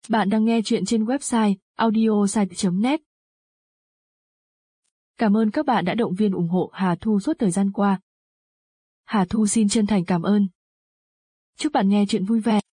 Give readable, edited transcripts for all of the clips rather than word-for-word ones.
Bạn đang nghe chuyện trên website audiosite.net. Cảm ơn các bạn đã động viên ủng hộ Hà Thu suốt thời gian qua. Hà Thu xin chân thành cảm ơn. Chúc bạn nghe chuyện vui vẻ.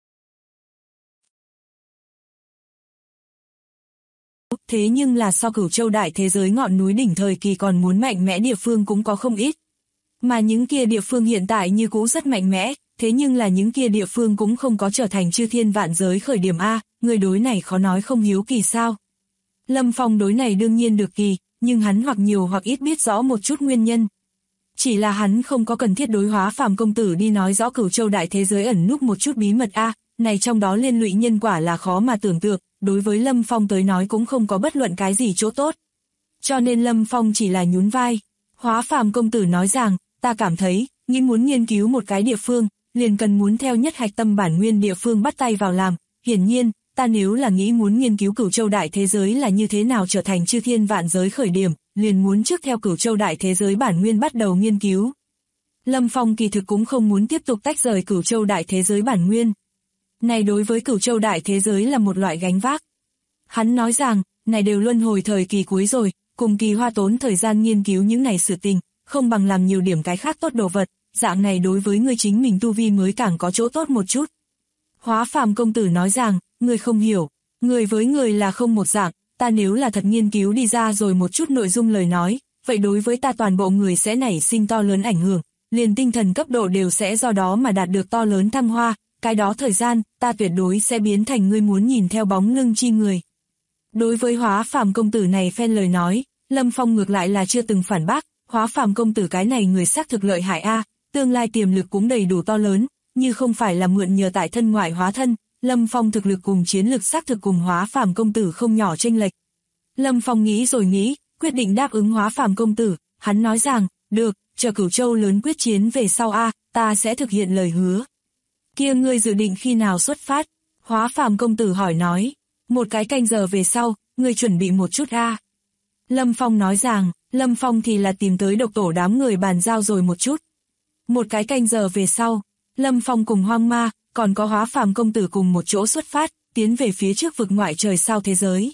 Thế nhưng là so Cửu Châu đại thế giới ngọn núi đỉnh thời kỳ còn muốn mạnh mẽ địa phương cũng có không ít. Mà những kia địa phương hiện tại như cũ rất mạnh mẽ, thế nhưng là những kia địa phương cũng không có trở thành chư thiên vạn giới khởi điểm A, người đối này khó nói không hiếu kỳ sao. Lâm Phong đối này đương nhiên được kỳ, nhưng hắn hoặc nhiều hoặc ít biết rõ một chút nguyên nhân. Chỉ là hắn không có cần thiết đối Hóa Phàm công tử đi nói rõ Cửu Châu đại thế giới ẩn núp một chút bí mật A, này trong đó liên lụy nhân quả là khó mà tưởng tượng, đối với Lâm Phong tới nói cũng không có bất luận cái gì chỗ tốt. Cho nên Lâm Phong chỉ là nhún vai. Hóa Phàm công tử nói rằng, ta cảm thấy, nghĩ muốn nghiên cứu một cái địa phương, liền cần muốn theo nhất hạch tâm bản nguyên địa phương bắt tay vào làm. Hiển nhiên, ta nếu là nghĩ muốn nghiên cứu Cửu Châu đại thế giới là như thế nào trở thành chư thiên vạn giới khởi điểm, liền muốn trước theo Cửu Châu đại thế giới bản nguyên bắt đầu nghiên cứu. Lâm Phong kỳ thực cũng không muốn tiếp tục tách rời Cửu Châu đại thế giới bản nguyên. Này đối với Cửu Châu đại thế giới là một loại gánh vác. Hắn nói rằng, này đều luân hồi thời kỳ cuối rồi, cùng Kỳ Hoa tốn thời gian nghiên cứu những này sự tình, không bằng làm nhiều điểm cái khác tốt đồ vật, dạng này đối với người chính mình tu vi mới càng có chỗ tốt một chút. Hóa Phàm công tử nói rằng, người không hiểu, người với người là không một dạng, ta nếu là thật nghiên cứu đi ra rồi một chút nội dung lời nói, vậy đối với ta toàn bộ người sẽ nảy sinh to lớn ảnh hưởng, liền tinh thần cấp độ đều sẽ do đó mà đạt được to lớn thăng hoa, cái đó thời gian, ta tuyệt đối sẽ biến thành ngươi muốn nhìn theo bóng lưng chi người. Đối với Hóa Phàm công tử này phen lời nói, Lâm Phong ngược lại là chưa từng phản bác, Hóa Phàm công tử cái này người xác thực lợi hại a, tương lai tiềm lực cũng đầy đủ to lớn, như không phải là mượn nhờ tại thân ngoại hóa thân, Lâm Phong thực lực cùng chiến lực xác thực cùng Hóa Phàm công tử không nhỏ chênh lệch. Lâm Phong nghĩ rồi nghĩ, quyết định đáp ứng Hóa Phàm công tử, hắn nói rằng, được, chờ Cửu Châu lớn quyết chiến về sau a, ta sẽ thực hiện lời hứa. Kia ngươi dự định khi nào xuất phát? Hóa Phàm công tử hỏi nói, một cái canh giờ về sau, ngươi chuẩn bị một chút a. Lâm Phong nói rằng, Lâm Phong thì là tìm tới độc tổ đám người bàn giao rồi một chút. Một cái canh giờ về sau, Lâm Phong cùng Hoang Ma, còn có Hóa Phàm công tử cùng một chỗ xuất phát, tiến về phía trước vực ngoại trời sao thế giới.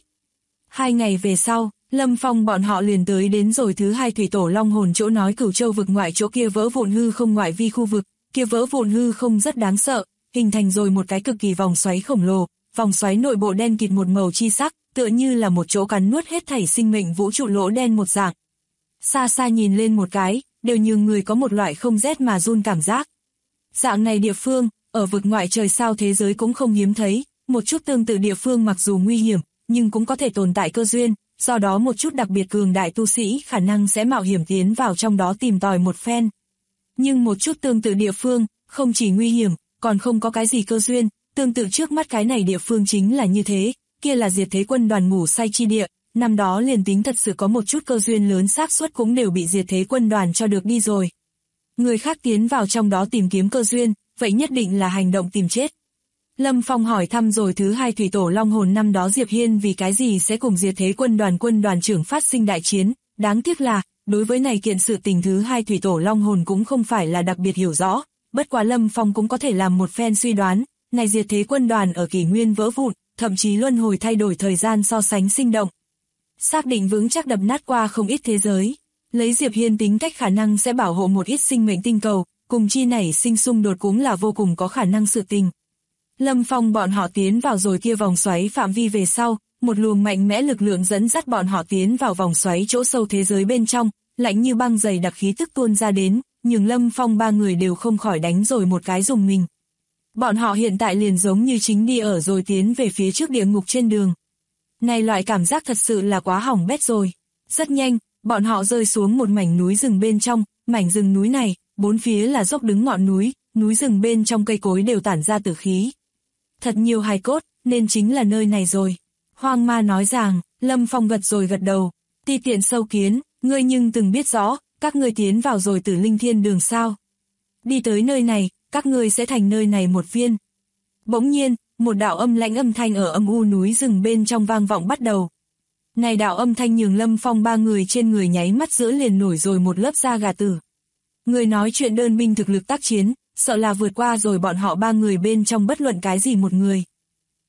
2 ngày về sau, Lâm Phong bọn họ liền tới đến rồi thứ 2 thủy tổ long hồn chỗ nói Cửu Châu vực ngoại chỗ kia vỡ vụn hư không ngoại vi khu vực, kia vỡ vụn hư không rất đáng sợ, hình thành rồi một cái cực kỳ vòng xoáy khổng lồ, vòng xoáy nội bộ đen kịt một màu chi sắc, tựa như là một chỗ cắn nuốt hết thảy sinh mệnh vũ trụ lỗ đen một dạng. Xa xa nhìn lên một cái, đều nhường người có một loại không rét mà run cảm giác. Dạng này địa phương, ở vực ngoại trời sao thế giới cũng không hiếm thấy, một chút tương tự địa phương mặc dù nguy hiểm, nhưng cũng có thể tồn tại cơ duyên, do đó một chút đặc biệt cường đại tu sĩ khả năng sẽ mạo hiểm tiến vào trong đó tìm tòi một phen. Nhưng một chút tương tự địa phương, không chỉ nguy hiểm, còn không có cái gì cơ duyên, tương tự trước mắt cái này địa phương chính là như thế, kia là Diệt Thế Quân Đoàn ngủ say chi địa, năm đó liền tính thật sự có một chút cơ duyên lớn xác suất cũng đều bị Diệt Thế Quân Đoàn cho được đi rồi. Người khác tiến vào trong đó tìm kiếm cơ duyên, vậy nhất định là hành động tìm chết. Lâm Phong hỏi thăm rồi thứ 2 thủy tổ long hồn năm đó Diệp Hiên vì cái gì sẽ cùng Diệt Thế quân đoàn trưởng phát sinh đại chiến, đáng tiếc là, đối với này kiện sự tình thứ 2 thủy tổ long hồn cũng không phải là đặc biệt hiểu rõ, bất quá Lâm Phong cũng có thể làm một phen suy đoán, này Diệt Thế quân đoàn ở kỷ nguyên vỡ vụn, thậm chí luân hồi thay đổi thời gian so sánh sinh động. Xác định vững chắc đập nát qua không ít thế giới, lấy Diệp Hiên tính cách khả năng sẽ bảo hộ một ít sinh mệnh tinh cầu, cùng chi nảy sinh xung đột cũng là vô cùng có khả năng sự tình. Lâm Phong bọn họ tiến vào rồi kia vòng xoáy phạm vi về sau, một luồng mạnh mẽ lực lượng dẫn dắt bọn họ tiến vào vòng xoáy chỗ sâu thế giới bên trong, lạnh như băng dày đặc khí tức tuôn ra đến, nhưng Lâm Phong 3 người đều không khỏi đánh rồi một cái dùng mình. Bọn họ hiện tại liền giống như chính đi ở rồi tiến về phía trước địa ngục trên đường. Này loại cảm giác thật sự là quá hỏng bét rồi. Rất nhanh, bọn họ rơi xuống một mảnh núi rừng bên trong, mảnh rừng núi này, bốn phía là dốc đứng ngọn núi, núi rừng bên trong cây cối đều tản ra tử khí. Thật nhiều hài cốt, nên chính là nơi này rồi. Hoang Ma nói rằng, Lâm Phong gật rồi gật đầu, ti tiện sâu kiến, ngươi nhưng từng biết rõ, các ngươi tiến vào rồi Tử Linh Thiên Đường sao. Đi tới nơi này, các ngươi sẽ thành nơi này một viên. Bỗng nhiên, một đạo âm lãnh âm thanh ở âm u núi rừng bên trong vang vọng bắt đầu. Này đạo âm thanh nhường Lâm Phong 3 người trên người nháy mắt giữa liền nổi rồi một lớp da gà tử. Người nói chuyện đơn binh thực lực tác chiến, sợ là vượt qua rồi bọn họ 3 người bên trong bất luận cái gì một người.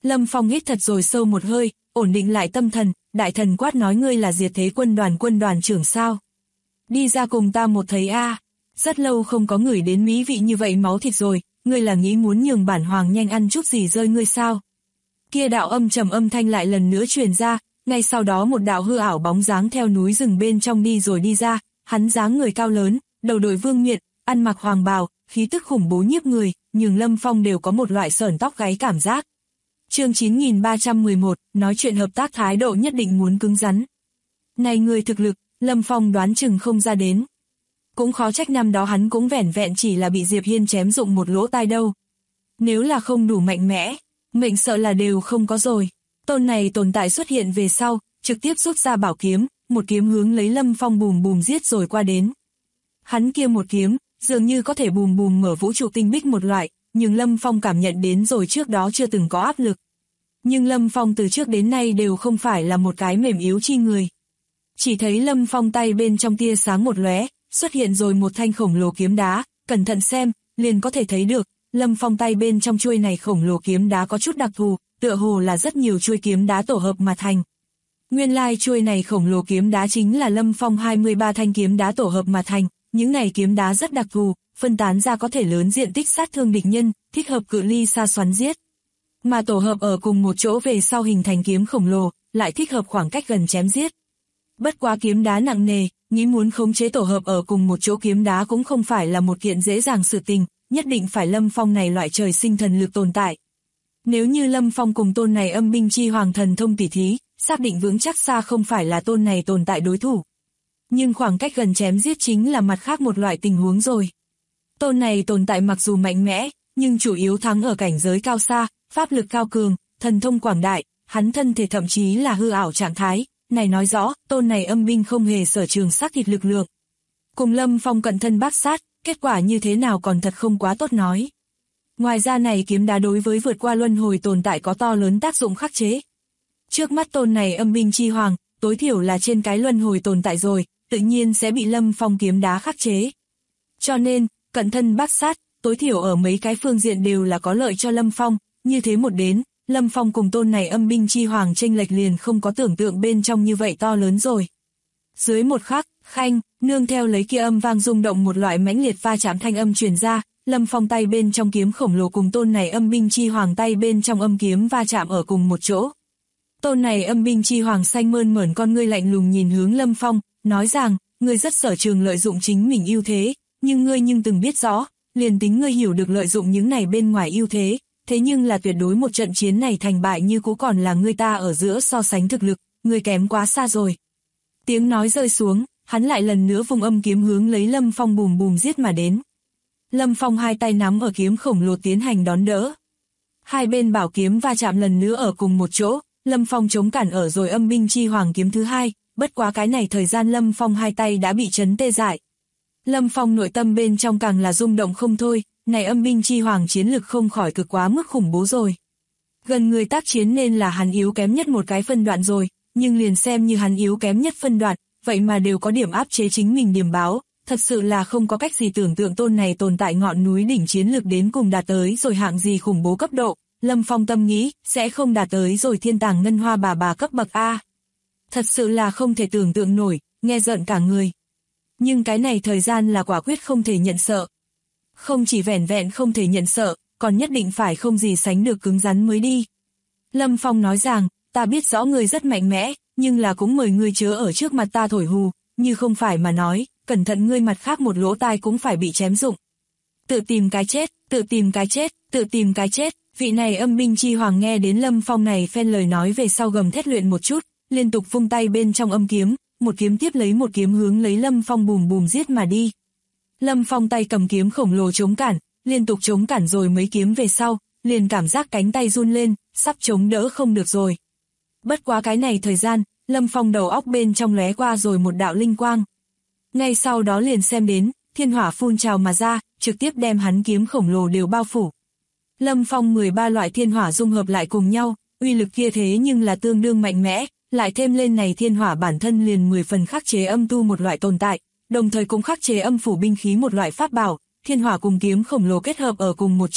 Lâm Phong hít thật rồi sâu một hơi, ổn định lại tâm thần, đại thần quát nói ngươi là Diệt Thế quân đoàn trưởng sao? Đi ra cùng ta một thấy a. Rất lâu không có ngửi đến mỹ vị như vậy máu thịt rồi, ngươi là nghĩ muốn nhường bản hoàng nhanh ăn chút gì rơi ngươi sao? Kia đạo âm trầm âm thanh lại lần nữa truyền ra, ngay sau đó một đạo hư ảo bóng dáng theo núi rừng bên trong đi rồi đi ra, hắn dáng người cao lớn, đầu đội vương miện, ăn mặc hoàng bào, khí tức khủng bố nhiếp người, nhường Lâm Phong đều có một loại sởn tóc gáy cảm giác. Chương 9311, nói chuyện hợp tác thái độ nhất định muốn cứng rắn. Này người thực lực, Lâm Phong đoán chừng không ra đến. Cũng khó trách năm đó hắn cũng vẻn vẹn chỉ là bị Diệp Hiên chém dụng một lỗ tai đâu. Nếu là không đủ mạnh mẽ, mệnh sợ là đều không có rồi. Tôn này tồn tại xuất hiện về sau, trực tiếp rút ra bảo kiếm, một kiếm hướng lấy Lâm Phong bùm bùm giết rồi qua đến. Hắn kia một kiếm, dường như có thể bùm bùm mở vũ trụ tinh bích một loại, nhưng Lâm Phong cảm nhận đến rồi trước đó chưa từng có áp lực. Nhưng Lâm Phong từ trước đến nay đều không phải là một cái mềm yếu chi người. Chỉ thấy Lâm Phong tay bên trong tia sáng một lóe, xuất hiện rồi một thanh khổng lồ kiếm đá, cẩn thận xem, liền có thể thấy được, Lâm Phong tay bên trong chuôi này khổng lồ kiếm đá có chút đặc thù, tựa hồ là rất nhiều chuôi kiếm đá tổ hợp mà thành. Nguyên lai chuôi này khổng lồ kiếm đá chính là Lâm Phong 23 thanh kiếm đá tổ hợp mà thành, những này kiếm đá rất đặc thù, phân tán ra có thể lớn diện tích sát thương địch nhân, thích hợp cự ly xa xoắn giết. Mà tổ hợp ở cùng một chỗ về sau hình thành kiếm khổng lồ, lại thích hợp khoảng cách gần chém giết. Bất quá kiếm đá nặng nề, nghĩ muốn khống chế tổ hợp ở cùng một chỗ kiếm đá cũng không phải là một kiện dễ dàng sự tình, nhất định phải Lâm Phong này loại trời sinh thần lực tồn tại. Nếu như Lâm Phong cùng tôn này âm binh chi hoàng thần thông tỉ thí, xác định vững chắc xa không phải là tôn này tồn tại đối thủ. Nhưng khoảng cách gần chém giết chính là mặt khác một loại tình huống rồi. Tôn này tồn tại mặc dù mạnh mẽ, nhưng chủ yếu thắng ở cảnh giới cao xa, pháp lực cao cường, thần thông quảng đại, hắn thân thể thậm chí là hư ảo trạng thái, này nói rõ, tôn này âm binh không hề sở trường xác thịt lực lượng. Cùng Lâm Phong cận thân bác sát, kết quả như thế nào còn thật không quá tốt nói. Ngoài ra này kiếm đá đối với vượt qua luân hồi tồn tại có to lớn tác dụng khắc chế. Trước mắt tôn này âm binh chi hoàng, tối thiểu là trên cái luân hồi tồn tại rồi, tự nhiên sẽ bị Lâm Phong kiếm đá khắc chế. Cho nên, cận thân bác sát, tối thiểu ở mấy cái phương diện đều là có lợi cho Lâm Phong, như thế một đến, Lâm Phong cùng tôn này âm binh chi hoàng chênh lệch liền không có tưởng tượng bên trong như vậy to lớn rồi. Dưới một khắc, khanh, nương theo lấy kia âm vang rung động một loại mãnh liệt va chạm thanh âm truyền ra, Lâm Phong tay bên trong kiếm khổng lồ cùng tôn này âm binh chi hoàng tay bên trong âm kiếm va chạm ở cùng một chỗ. Tôn này âm binh chi hoàng xanh mơn mởn con ngươi lạnh lùng nhìn hướng Lâm Phong, nói rằng, ngươi rất sở trường lợi dụng chính mình ưu thế, nhưng ngươi từng biết rõ, liền tính ngươi hiểu được lợi dụng những này bên ngoài ưu thế, thế nhưng là tuyệt đối một trận chiến này thành bại như cũ còn là ngươi ta ở giữa so sánh thực lực, ngươi kém quá xa rồi. Tiếng nói rơi xuống, hắn lại lần nữa vung âm kiếm hướng lấy Lâm Phong bùm bùm giết mà đến. Lâm Phong hai tay nắm ở kiếm khổng lồ tiến hành đón đỡ. Hai bên bảo kiếm va chạm lần nữa ở cùng một chỗ, Lâm Phong chống cản ở rồi âm binh chi hoàng kiếm thứ hai, bất quá cái này thời gian Lâm Phong hai tay đã bị chấn tê dại. Lâm Phong nội tâm bên trong càng là rung động không thôi, này âm binh chi hoàng chiến lực không khỏi cực quá mức khủng bố rồi. Gần người tác chiến nên là hắn yếu kém nhất một cái phân đoạn rồi, nhưng liền xem như hắn yếu kém nhất phân đoạn, vậy mà đều có điểm áp chế chính mình điểm báo, thật sự là không có cách gì tưởng tượng tôn này tồn tại ngọn núi đỉnh chiến lực đến cùng đạt tới rồi hạng gì khủng bố cấp độ, Lâm Phong tâm nghĩ, sẽ không đạt tới rồi thiên tàng ngân hoa bà cấp bậc A. Thật sự là không thể tưởng tượng nổi, nghe giận cả người. Nhưng cái này thời gian là quả quyết không thể nhận sợ. Không chỉ vẻn vẹn không thể nhận sợ, còn nhất định phải không gì sánh được cứng rắn mới đi. Lâm Phong nói rằng, ta biết rõ ngươi rất mạnh mẽ, nhưng là cũng mời ngươi chớ ở trước mặt ta thổi hù, như không phải mà nói, cẩn thận ngươi mặt khác một lỗ tai cũng phải bị chém rụng. Tự tìm cái chết, tự tìm cái chết, tự tìm cái chết. Vị này âm binh chi hoàng nghe đến Lâm Phong này phen lời nói về sau gầm thét luyện một chút, liên tục vung tay bên trong âm kiếm, một kiếm tiếp lấy một kiếm hướng lấy Lâm Phong bùm bùm giết mà đi. Lâm Phong tay cầm kiếm khổng lồ chống cản, liên tục chống cản rồi mấy kiếm về sau, liền cảm giác cánh tay run lên, sắp chống đỡ không được rồi. Bất quá cái này thời gian, Lâm Phong đầu óc bên trong lóe qua rồi một đạo linh quang. Ngay sau đó liền xem đến, thiên hỏa phun trào mà ra, trực tiếp đem hắn kiếm khổng lồ đều bao phủ. Lâm Phong 13 loại thiên hỏa dung hợp lại cùng nhau, uy lực kia thế nhưng là tương đương mạnh mẽ, lại thêm lên này thiên hỏa bản thân liền 10 phần khắc chế âm tu một loại tồn tại, đồng thời cũng khắc chế âm phủ binh khí một loại pháp bảo, thiên hỏa cùng kiếm khổng lồ kết hợp ở cùng một chỗ,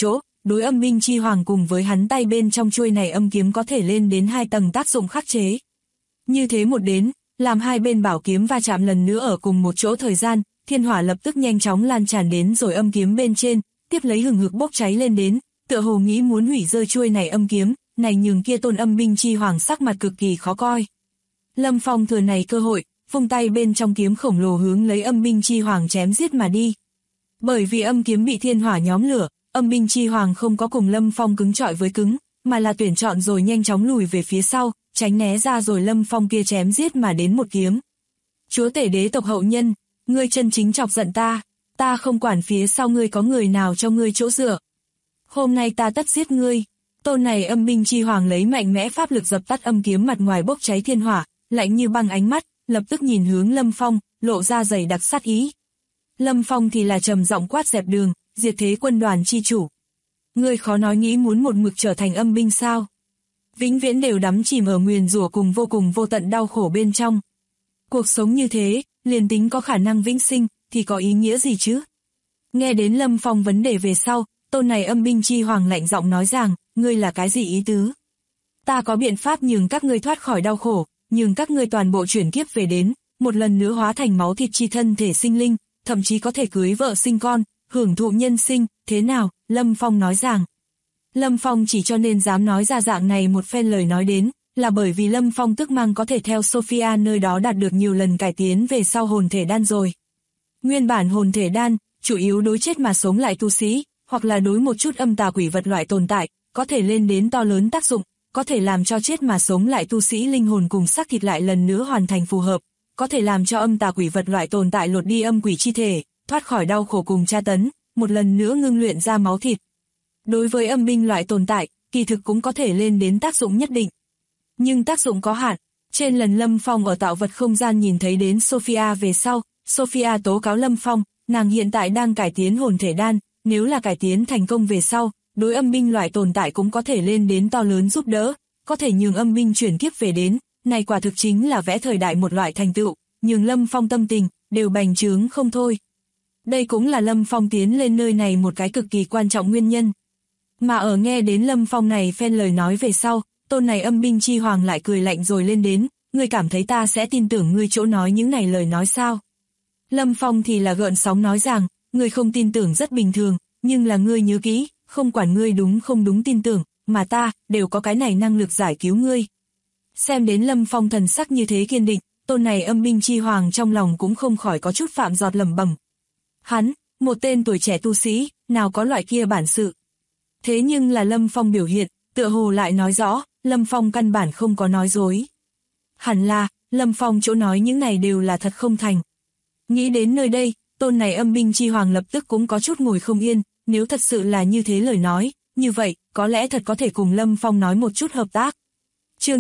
đối âm binh chi hoàng cùng với hắn tay bên trong chuôi này âm kiếm có thể lên đến 2 tầng tác dụng khắc chế. Như thế một đến, làm hai bên bảo kiếm va chạm lần nữa ở cùng một chỗ thời gian, thiên hỏa lập tức nhanh chóng lan tràn đến rồi âm kiếm bên trên, tiếp lấy hừng hực bốc cháy lên đến, tựa hồ nghĩ muốn hủy rơi chuôi này âm kiếm, này nhường kia tôn âm binh chi hoàng sắc mặt cực kỳ khó coi. Lâm Phong thừa này cơ hội, vung tay bên trong kiếm khổng lồ hướng lấy âm binh chi hoàng chém giết mà đi. Bởi vì âm kiếm bị thiên hỏa nhóm lửa, âm binh chi hoàng không có cùng Lâm Phong cứng chọi với cứng, mà là tuyển chọn rồi nhanh chóng lùi về phía sau, tránh né ra rồi Lâm Phong kia chém giết mà đến một kiếm. Chúa tể đế tộc hậu nhân, ngươi chân chính chọc giận ta không quản phía sau ngươi có người nào cho ngươi chỗ dựa. Hôm nay ta tất giết ngươi. Tôn này âm binh chi hoàng lấy mạnh mẽ pháp lực dập tắt âm kiếm mặt ngoài bốc cháy thiên hỏa, lạnh như băng ánh mắt, lập tức nhìn hướng Lâm Phong, lộ ra dày đặc sát ý. Lâm Phong thì là trầm giọng quát dẹp đường, diệt thế quân đoàn chi chủ. Ngươi khó nói nghĩ muốn một mực trở thành âm binh sao? Vĩnh viễn đều đắm chìm ở nguyền rủa cùng vô tận đau khổ bên trong. Cuộc sống như thế, liền tính có khả năng vĩnh sinh, thì có ý nghĩa gì chứ? Nghe đến Lâm Phong vấn đề về sau, tôn này âm binh chi hoàng lạnh giọng nói rằng, ngươi là cái gì ý tứ? Ta có biện pháp nhường các ngươi thoát khỏi đau khổ, nhường các ngươi toàn bộ chuyển kiếp về đến, một lần nữa hóa thành máu thịt chi thân thể sinh linh, thậm chí có thể cưới vợ sinh con, hưởng thụ nhân sinh, thế nào? Lâm Phong nói rằng. Lâm Phong chỉ cho nên dám nói ra dạng này một phen lời nói đến, là bởi vì Lâm Phong tức mang có thể theo Sophia nơi đó đạt được nhiều lần cải tiến về sau hồn thể đan rồi. Nguyên bản hồn thể đan, chủ yếu đối chết mà sống lại tu sĩ, hoặc là đối một chút âm tà quỷ vật loại tồn tại, có thể lên đến to lớn tác dụng, có thể làm cho chết mà sống lại tu sĩ linh hồn cùng xác thịt lại lần nữa hoàn thành phù hợp, có thể làm cho âm tà quỷ vật loại tồn tại lột đi âm quỷ chi thể, thoát khỏi đau khổ cùng tra tấn, một lần nữa ngưng luyện ra máu thịt. Đối với âm binh loại tồn tại, kỳ thực cũng có thể lên đến tác dụng nhất định. Nhưng tác dụng có hạn. Trên lần Lâm Phong ở tạo vật không gian nhìn thấy đến Sophia về sau, Sophia tố cáo Lâm Phong, nàng hiện tại đang cải tiến hồn thể đan, nếu là cải tiến thành công về sau, đối âm binh loại tồn tại cũng có thể lên đến to lớn giúp đỡ, có thể nhường âm binh chuyển kiếp về đến, này quả thực chính là vẽ thời đại một loại thành tựu, nhường Lâm Phong tâm tình, đều bành trướng không thôi. Đây cũng là Lâm Phong tiến lên nơi này một cái cực kỳ quan trọng nguyên nhân. Mà ở nghe đến Lâm Phong này phen lời nói về sau, tôn này âm binh chi hoàng lại cười lạnh rồi lên đến, ngươi cảm thấy ta sẽ tin tưởng ngươi chỗ nói những này lời nói sao? Lâm Phong thì là gợn sóng nói rằng, ngươi không tin tưởng rất bình thường, nhưng là ngươi nhớ kỹ, không quản ngươi đúng không đúng tin tưởng, mà ta, đều có cái này năng lực giải cứu ngươi. Xem đến Lâm Phong thần sắc như thế kiên định, tôn này âm binh chi hoàng trong lòng cũng không khỏi có chút phạm giọt lẩm bẩm. Hắn, một tên tuổi trẻ tu sĩ, nào có loại kia bản sự. Thế nhưng là Lâm Phong biểu hiện, tựa hồ lại nói rõ, Lâm Phong căn bản không có nói dối. Hẳn là, Lâm Phong chỗ nói những này đều là thật không thành. Nghĩ đến nơi đây, tôn này âm binh chi hoàng lập tức cũng có chút ngồi không yên, nếu thật sự là như thế lời nói, như vậy, có lẽ thật có thể cùng Lâm Phong nói một chút hợp tác. Chương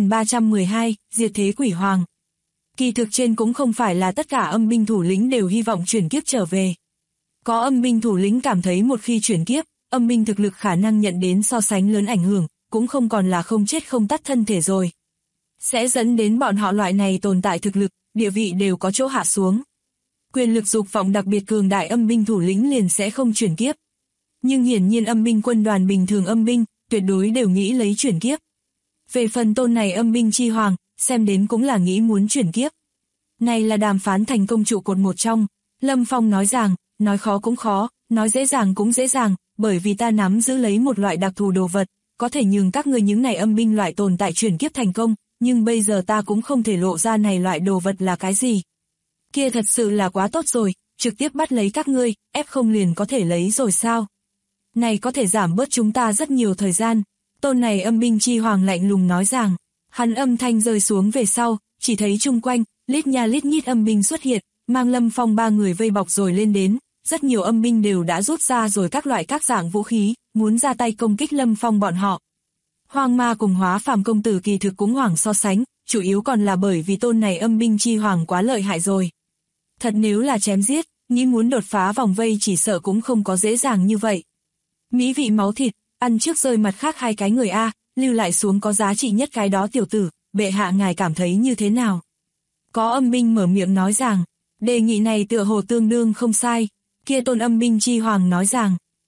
9312, Diệt thế quỷ hoàng. Kỳ thực trên cũng không phải là tất cả âm binh thủ lĩnh đều hy vọng chuyển kiếp trở về. Có âm binh thủ lĩnh cảm thấy một khi chuyển kiếp, âm binh thực lực khả năng nhận đến so sánh lớn ảnh hưởng, cũng không còn là không chết không tắt thân thể rồi. Sẽ dẫn đến bọn họ loại này tồn tại thực lực, địa vị đều có chỗ hạ xuống. Quyền lực dục vọng đặc biệt cường đại âm binh thủ lĩnh liền sẽ không chuyển kiếp. Nhưng hiển nhiên âm binh quân đoàn bình thường âm binh, tuyệt đối đều nghĩ lấy chuyển kiếp. Về phần tôn này âm binh chi hoàng, xem đến cũng là nghĩ muốn chuyển kiếp. Này là đàm phán thành công trụ cột một trong, Lâm Phong nói rằng, nói khó cũng khó, nói dễ dàng cũng dễ dàng, bởi vì ta nắm giữ lấy một loại đặc thù đồ vật, có thể nhường các ngươi những này âm binh loại tồn tại chuyển kiếp thành công, nhưng bây giờ ta cũng không thể lộ ra này loại đồ vật là cái gì. Kia thật sự là quá tốt rồi, trực tiếp bắt lấy các ngươi, ép không liền có thể lấy rồi sao? Này có thể giảm bớt chúng ta rất nhiều thời gian. Tôn này âm binh chi hoàng lạnh lùng nói rằng, hắn âm thanh rơi xuống về sau, chỉ thấy chung quanh, lít nha lít nhít âm binh xuất hiện, mang Lâm Phong ba người vây bọc rồi lên đến, rất nhiều âm binh đều đã rút ra rồi các loại các dạng vũ khí, muốn ra tay công kích Lâm Phong bọn họ. Hoang ma cùng Hóa Phàm công tử kỳ thực cũng hoảng so sánh, chủ yếu còn là bởi vì tôn này âm binh chi hoàng quá lợi hại rồi. Thật nếu là chém giết, nghĩ muốn đột phá vòng vây chỉ sợ cũng không có dễ dàng như vậy. Mỹ vị máu thịt, ăn trước rơi mặt khác hai cái người A, lưu lại xuống có giá trị nhất cái đó tiểu tử, bệ hạ ngài cảm thấy như thế nào? Có âm binh mở miệng nói rằng, đề nghị này tựa hồ tương đương không sai, kia tôn âm binh chi hoàng nói rằng,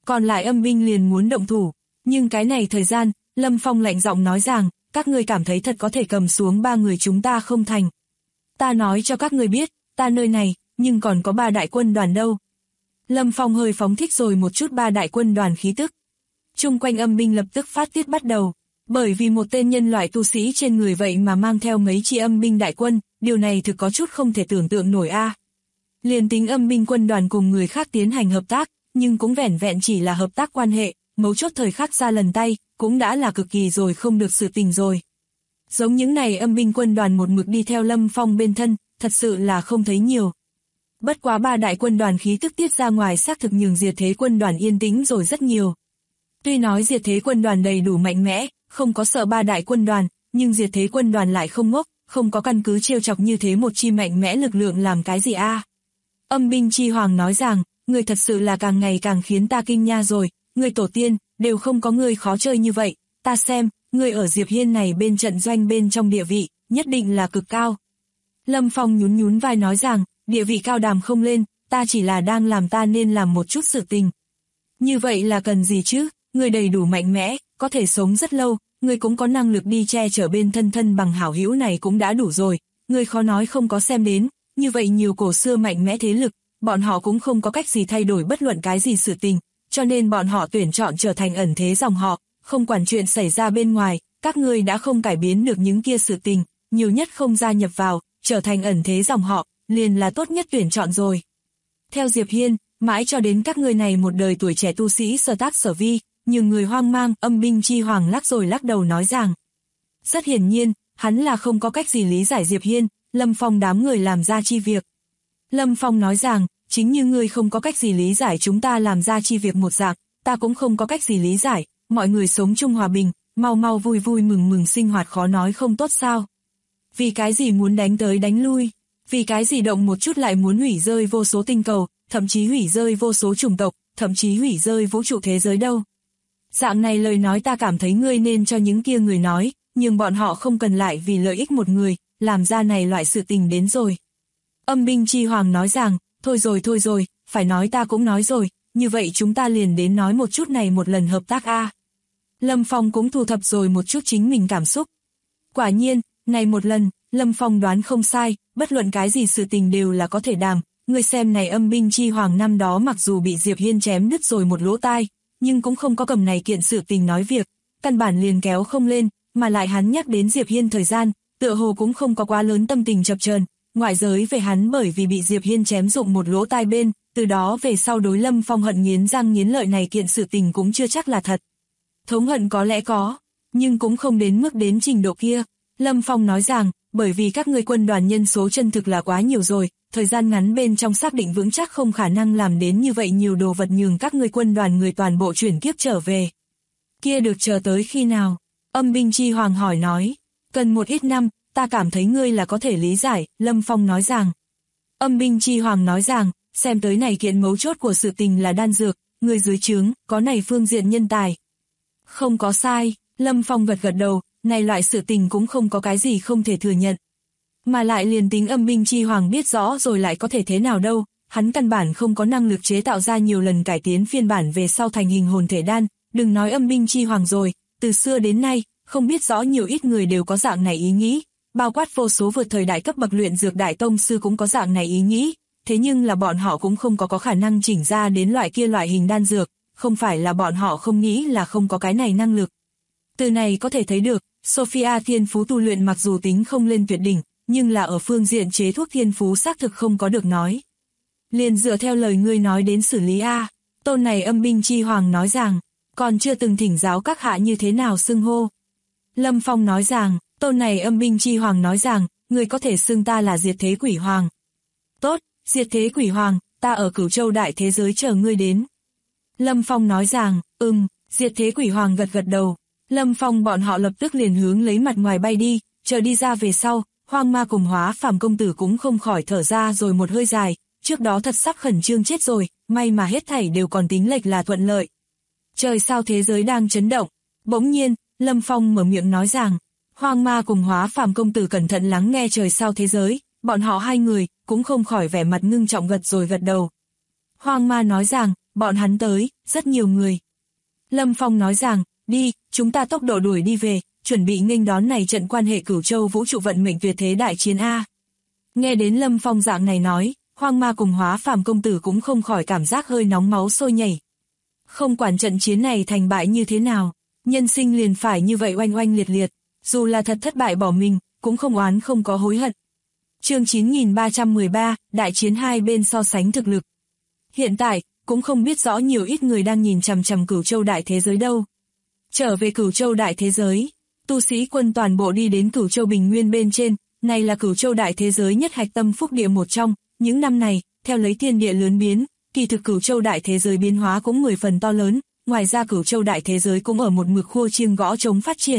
còn lại âm binh liền muốn động thủ. Nhưng cái này thời gian, Lâm Phong lạnh giọng nói rằng, các ngươi cảm thấy thật có thể cầm xuống 3 người chúng ta không thành. Ta nói cho các ngươi biết, ta nơi này, nhưng còn có 3 đại quân đoàn đâu. Lâm Phong hơi phóng thích rồi một chút 3 đại quân đoàn khí tức. Chung quanh âm binh lập tức phát tiết bắt đầu, bởi vì một tên nhân loại tu sĩ trên người vậy mà mang theo mấy chi âm binh đại quân, điều này thực có chút không thể tưởng tượng nổi a. Liền tính âm binh quân đoàn cùng người khác tiến hành hợp tác, nhưng cũng vẻn vẹn chỉ là hợp tác quan hệ, mấu chốt thời khắc ra lần tay, cũng đã là cực kỳ rồi không được sự tình rồi. Giống những này âm binh quân đoàn một mực đi theo Lâm Phong bên thân, thật sự là không thấy nhiều. Bất quá 3 đại quân đoàn khí tức tiết ra ngoài xác thực nhường diệt thế quân đoàn yên tĩnh rồi rất nhiều. Tuy nói diệt thế quân đoàn đầy đủ mạnh mẽ, không có sợ 3 đại quân đoàn, nhưng diệt thế quân đoàn lại không ngốc, không có căn cứ trêu chọc như thế một chi mạnh mẽ lực lượng làm cái gì a? Âm binh chi hoàng nói rằng, người thật sự là càng ngày càng khiến ta kinh nha rồi, người tổ tiên, đều không có người khó chơi như vậy, ta xem, người ở Diệp Hiên này bên trận doanh bên trong địa vị, nhất định là cực cao. Lâm Phong nhún nhún vai nói rằng, địa vị cao đàm không lên, ta chỉ là đang làm ta nên làm một chút sự tình. Như vậy là cần gì chứ, người đầy đủ mạnh mẽ, có thể sống rất lâu, người cũng có năng lực đi che chở bên thân thân bằng hảo hữu này cũng đã đủ rồi, người khó nói không có xem đến, như vậy nhiều cổ xưa mạnh mẽ thế lực, bọn họ cũng không có cách gì thay đổi bất luận cái gì sự tình, cho nên bọn họ tuyển chọn trở thành ẩn thế dòng họ, không quản chuyện xảy ra bên ngoài, các ngươi đã không cải biến được những kia sự tình, nhiều nhất không gia nhập vào, trở thành ẩn thế dòng họ, liền là tốt nhất tuyển chọn rồi. Theo Diệp Hiên, mãi cho đến các ngươi này một đời tuổi trẻ tu sĩ sở tác sở vi, nhưng người hoang mang, âm binh chi hoàng lắc rồi lắc đầu nói rằng. Rất hiển nhiên, hắn là không có cách gì lý giải Diệp Hiên, Lâm Phong đám người làm ra chi việc. Lâm Phong nói rằng, chính như ngươi không có cách gì lý giải chúng ta làm ra chi việc một dạng, ta cũng không có cách gì lý giải, mọi người sống chung hòa bình, mau mau vui vui mừng mừng sinh hoạt khó nói không tốt sao. Vì cái gì muốn đánh tới đánh lui, vì cái gì động một chút lại muốn hủy rơi vô số tinh cầu, thậm chí hủy rơi vô số chủng tộc, thậm chí hủy rơi vũ trụ thế giới đâu. Dạng này lời nói ta cảm thấy ngươi nên cho những kia người nói, nhưng bọn họ không cần lại vì lợi ích một người, làm ra này loại sự tình đến rồi. Âm binh chi hoàng nói rằng, thôi rồi, phải nói ta cũng nói rồi, như vậy chúng ta liền đến nói một chút này một lần hợp tác a. Lâm Phong cũng thu thập rồi một chút chính mình cảm xúc. Quả nhiên, này một lần, Lâm Phong đoán không sai, bất luận cái gì sự tình đều là có thể đàm, người xem này âm binh chi hoàng năm đó mặc dù bị Diệp Hiên chém đứt rồi một lỗ tai, nhưng cũng không có cầm này kiện sự tình nói việc, căn bản liền kéo không lên, mà lại hắn nhắc đến Diệp Hiên thời gian, tựa hồ cũng không có quá lớn tâm tình chập chờn, ngoại giới về hắn bởi vì bị Diệp Hiên chém dụng một lỗ tai bên, từ đó về sau đối Lâm Phong hận nghiến răng nghiến lợi này kiện sự tình cũng chưa chắc là thật. Thống hận có lẽ có, nhưng cũng không đến mức đến trình độ kia. Lâm Phong nói rằng, bởi vì các ngươi quân đoàn nhân số chân thực là quá nhiều rồi, thời gian ngắn bên trong xác định vững chắc không khả năng làm đến như vậy nhiều đồ vật nhường các ngươi quân đoàn người toàn bộ chuyển kiếp trở về. Kia được chờ tới khi nào? Âm binh chi hoàng hỏi nói, cần một ít năm, ta cảm thấy ngươi là có thể lý giải, Lâm Phong nói rằng. Âm binh chi hoàng nói rằng, xem tới này kiện mấu chốt của sự tình là đan dược, người dưới trướng, có này phương diện nhân tài. Không có sai, Lâm Phong gật đầu, này loại sự tình cũng không có cái gì không thể thừa nhận. Mà lại liền tính âm binh chi hoàng biết rõ rồi lại có thể thế nào đâu, hắn căn bản không có năng lực chế tạo ra nhiều lần cải tiến phiên bản về sau thành hình hồn thể đan, đừng nói âm binh chi hoàng rồi, từ xưa đến nay, không biết rõ nhiều ít người đều có dạng này ý nghĩ, bao quát vô số vượt thời đại cấp bậc luyện dược đại tông sư cũng có dạng này ý nghĩ, thế nhưng là bọn họ cũng không có khả năng chỉnh ra đến loại kia loại hình đan dược, không phải là bọn họ không nghĩ là không có cái này năng lực. Từ này có thể thấy được, Sophia thiên phú tu luyện mặc dù tính không lên tuyệt đỉnh, nhưng là ở phương diện chế thuốc thiên phú xác thực không có được nói. Liền dựa theo lời ngươi nói đến xử lý a, tôn này âm binh chi hoàng nói rằng, còn chưa từng thỉnh giáo các hạ như thế nào xưng hô. Lâm Phong nói rằng, tôn này âm binh chi hoàng nói rằng, ngươi có thể xưng ta là diệt thế quỷ hoàng. Tốt, diệt thế quỷ hoàng, ta ở Cửu Châu đại thế giới chờ ngươi đến. Lâm Phong nói rằng, diệt thế quỷ hoàng gật đầu. Lâm Phong bọn họ lập tức liền hướng lấy mặt ngoài bay đi, chờ đi ra về sau, Hoang Ma cùng Hóa Phàm công tử cũng không khỏi thở ra rồi một hơi dài, trước đó thật sắp khẩn trương chết rồi, may mà hết thảy đều còn tính lệch là thuận lợi. Trời sao thế giới đang chấn động, bỗng nhiên, Lâm Phong mở miệng nói rằng, Hoang Ma cùng Hóa Phàm công tử cẩn thận lắng nghe trời sao thế giới, bọn họ hai người cũng không khỏi vẻ mặt ngưng trọng gật đầu. Hoang Ma nói rằng, bọn hắn tới, rất nhiều người. Lâm Phong nói rằng, đi, chúng ta tốc độ đuổi đi về, chuẩn bị nghênh đón này trận quan hệ Cửu Châu vũ trụ vận mệnh tuyệt thế đại chiến A. Nghe đến Lâm Phong dạng này nói, Hoang Ma cùng Hóa Phàm công tử cũng không khỏi cảm giác hơi nóng máu sôi nhảy. Không quản trận chiến này thành bại như thế nào, nhân sinh liền phải như vậy oanh oanh liệt liệt, dù là thật thất bại bỏ mình, cũng không oán không có hối hận. Chương 9313, đại chiến hai bên so sánh thực lực. Hiện tại, cũng không biết rõ nhiều ít người đang nhìn chằm chằm Cửu Châu đại thế giới đâu. Trở về Cửu Châu đại thế giới, tu sĩ quân toàn bộ đi đến Cửu Châu bình nguyên bên trên, này là Cửu Châu đại thế giới nhất hạch tâm phúc địa một trong, những năm này, theo lấy thiên địa lớn biến, kỳ thực Cửu Châu đại thế giới biến hóa cũng 10 phần to lớn, ngoài ra Cửu Châu đại thế giới cũng ở một mực khua chiêng gõ trống phát triển.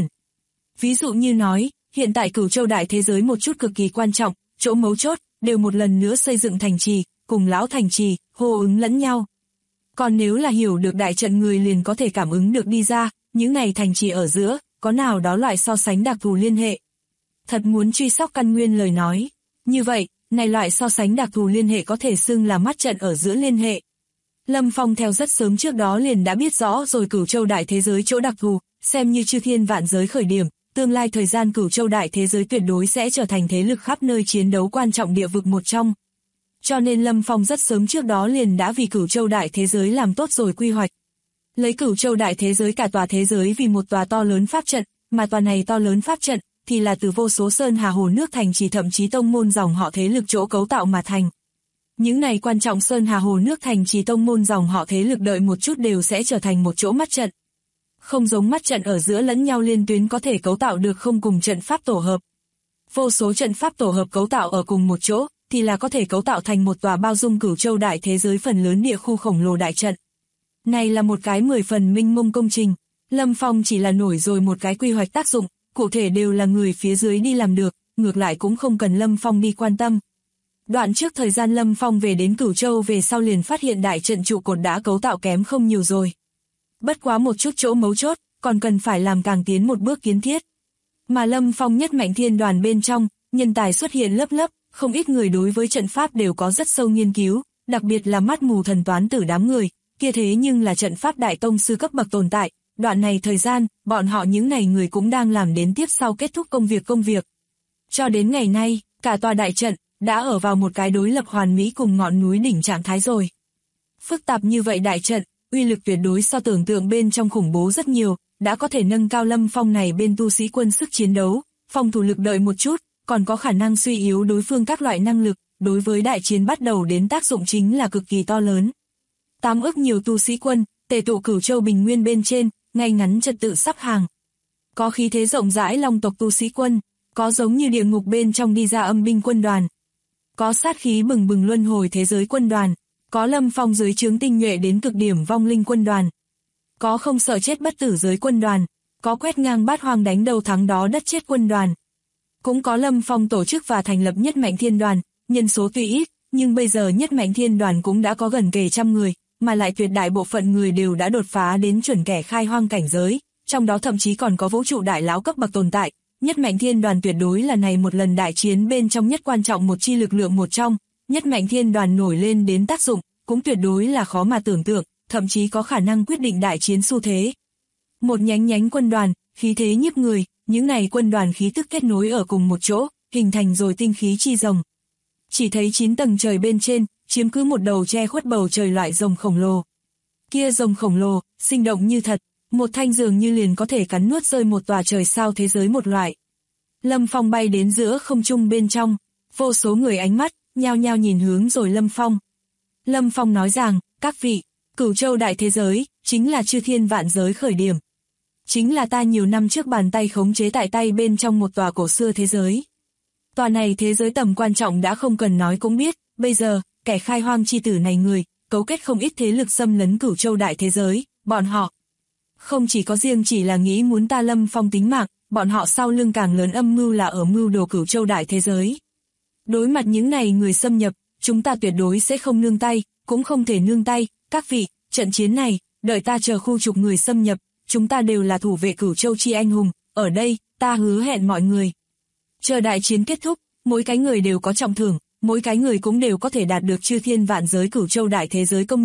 Ví dụ như nói, hiện tại Cửu Châu đại thế giới một chút cực kỳ quan trọng, chỗ mấu chốt, đều một lần nữa xây dựng thành trì, cùng lão thành trì, hô ứng lẫn nhau. Còn nếu là hiểu được đại trận người liền có thể cảm ứng được đi ra, những này thành trì ở giữa, có nào đó loại so sánh đặc thù liên hệ. Thật muốn truy sóc căn nguyên lời nói. Như vậy, này loại so sánh đặc thù liên hệ có thể xưng là mắt trận ở giữa liên hệ. Lâm Phong theo rất sớm trước đó liền đã biết rõ rồi Cửu Châu đại thế giới chỗ đặc thù, xem như chư thiên vạn giới khởi điểm, tương lai thời gian Cửu Châu đại thế giới tuyệt đối sẽ trở thành thế lực khắp nơi chiến đấu quan trọng địa vực một trong. Cho nên Lâm Phong rất sớm trước đó liền đã vì Cửu Châu đại thế giới làm tốt rồi quy hoạch. Lấy Cửu Châu đại thế giới cả tòa thế giới vì một tòa to lớn pháp trận, mà tòa này to lớn pháp trận thì là từ vô số sơn hà hồ nước thành trì thậm chí tông môn dòng họ thế lực chỗ cấu tạo mà thành. Những này quan trọng sơn hà hồ nước thành trì tông môn dòng họ thế lực đợi một chút đều sẽ trở thành một chỗ mắt trận. Không giống mắt trận ở giữa lẫn nhau liên tuyến có thể cấu tạo được không cùng trận pháp tổ hợp. Vô số trận pháp tổ hợp cấu tạo ở cùng một chỗ, thì là có thể cấu tạo thành một tòa bao dung Cửu Châu đại thế giới phần lớn địa khu khổng lồ đại trận. Này là một cái 10 phần minh mông công trình, Lâm Phong chỉ là nổi rồi một cái quy hoạch tác dụng, cụ thể đều là người phía dưới đi làm được, ngược lại cũng không cần Lâm Phong đi quan tâm. Đoạn trước thời gian Lâm Phong về đến Cửu Châu về sau liền phát hiện đại trận trụ cột đã cấu tạo kém không nhiều rồi. Bất quá một chút chỗ mấu chốt, còn cần phải làm càng tiến một bước kiến thiết. Mà Lâm Phong nhất mạnh thiên đoàn bên trong, nhân tài xuất hiện lớp lớp, không ít người đối với trận pháp đều có rất sâu nghiên cứu, đặc biệt là mắt mù thần toán tử đám người, kia thế nhưng là trận pháp đại tông sư cấp bậc tồn tại. Đoạn này thời gian, bọn họ những này người cũng đang làm đến tiếp sau kết thúc công việc. Cho đến ngày nay, cả tòa đại trận đã ở vào một cái đối lập hoàn mỹ cùng ngọn núi đỉnh trạng thái rồi. Phức tạp như vậy đại trận, uy lực tuyệt đối so tưởng tượng bên trong khủng bố rất nhiều, đã có thể nâng cao Lâm Phong này bên tu sĩ quân sức chiến đấu, phòng thủ lực đợi một chút, còn có khả năng suy yếu đối phương các loại năng lực, đối với đại chiến bắt đầu đến tác dụng chính là cực kỳ to lớn. 8 ức nhiều tu sĩ quân, tề tụ Cửu Châu bình nguyên bên trên, ngay ngắn trật tự sắp hàng. Có khí thế rộng rãi long tộc tu sĩ quân, có giống như địa ngục bên trong đi ra âm binh quân đoàn. Có sát khí bừng bừng luân hồi thế giới quân đoàn, có Lâm Phong dưới trướng tinh nhuệ đến cực điểm vong linh quân đoàn. Có không sợ chết bất tử giới quân đoàn, có quét ngang bát hoang đánh đầu thắng đó đất chết quân đoàn. Cũng có Lâm Phong tổ chức và thành lập nhất mạnh thiên đoàn, nhân số tuy ít, nhưng bây giờ nhất mạnh thiên đoàn cũng đã có gần kề trăm người, mà lại tuyệt đại bộ phận người đều đã đột phá đến chuẩn kẻ khai hoang cảnh giới, trong đó thậm chí còn có vũ trụ đại lão cấp bậc tồn tại. Nhất mạnh thiên đoàn tuyệt đối là này một lần đại chiến bên trong nhất quan trọng một chi lực lượng một trong, nhất mạnh thiên đoàn nổi lên đến tác dụng, cũng tuyệt đối là khó mà tưởng tượng, thậm chí có khả năng quyết định đại chiến xu thế. Một nhánh quân đoàn, khí thế nhiếp người, những này quân đoàn khí tức kết nối ở cùng một chỗ, hình thành rồi tinh khí chi rồng. Chỉ thấy 9 tầng trời bên trên, chiếm cứ một đầu che khuất bầu trời loại rồng khổng lồ. Kia rồng khổng lồ, sinh động như thật, một thanh dường như liền có thể cắn nuốt rơi một tòa trời sao thế giới một loại. Lâm Phong bay đến giữa không trung bên trong, vô số người ánh mắt, nhao nhao nhìn hướng rồi Lâm Phong. Lâm Phong nói rằng, các vị, Cửu Châu đại thế giới, chính là chư thiên vạn giới khởi điểm. Chính là ta nhiều năm trước bàn tay khống chế tại tay bên trong một tòa cổ xưa thế giới. Tòa này thế giới tầm quan trọng đã không cần nói cũng biết, bây giờ, kẻ khai hoang chi tử này người, cấu kết không ít thế lực xâm lấn Cửu Châu đại thế giới, bọn họ. Không chỉ có riêng chỉ là nghĩ muốn ta Lâm Phong tính mạng, bọn họ sau lưng càng lớn âm mưu là ở mưu đồ Cửu Châu đại thế giới. Đối mặt những này người xâm nhập, chúng ta tuyệt đối sẽ không nương tay, cũng không thể nương tay, các vị, trận chiến này, đợi ta chờ khu trục người xâm nhập, chúng ta đều là thủ vệ Cửu Châu chi anh hùng, ở đây, ta hứa hẹn mọi người. Chờ đại chiến kết thúc, mỗi cái người đều có trọng thưởng, mỗi cái người cũng đều có thể đạt được chư thiên vạn giới Cửu Châu đại thế giới công nhận,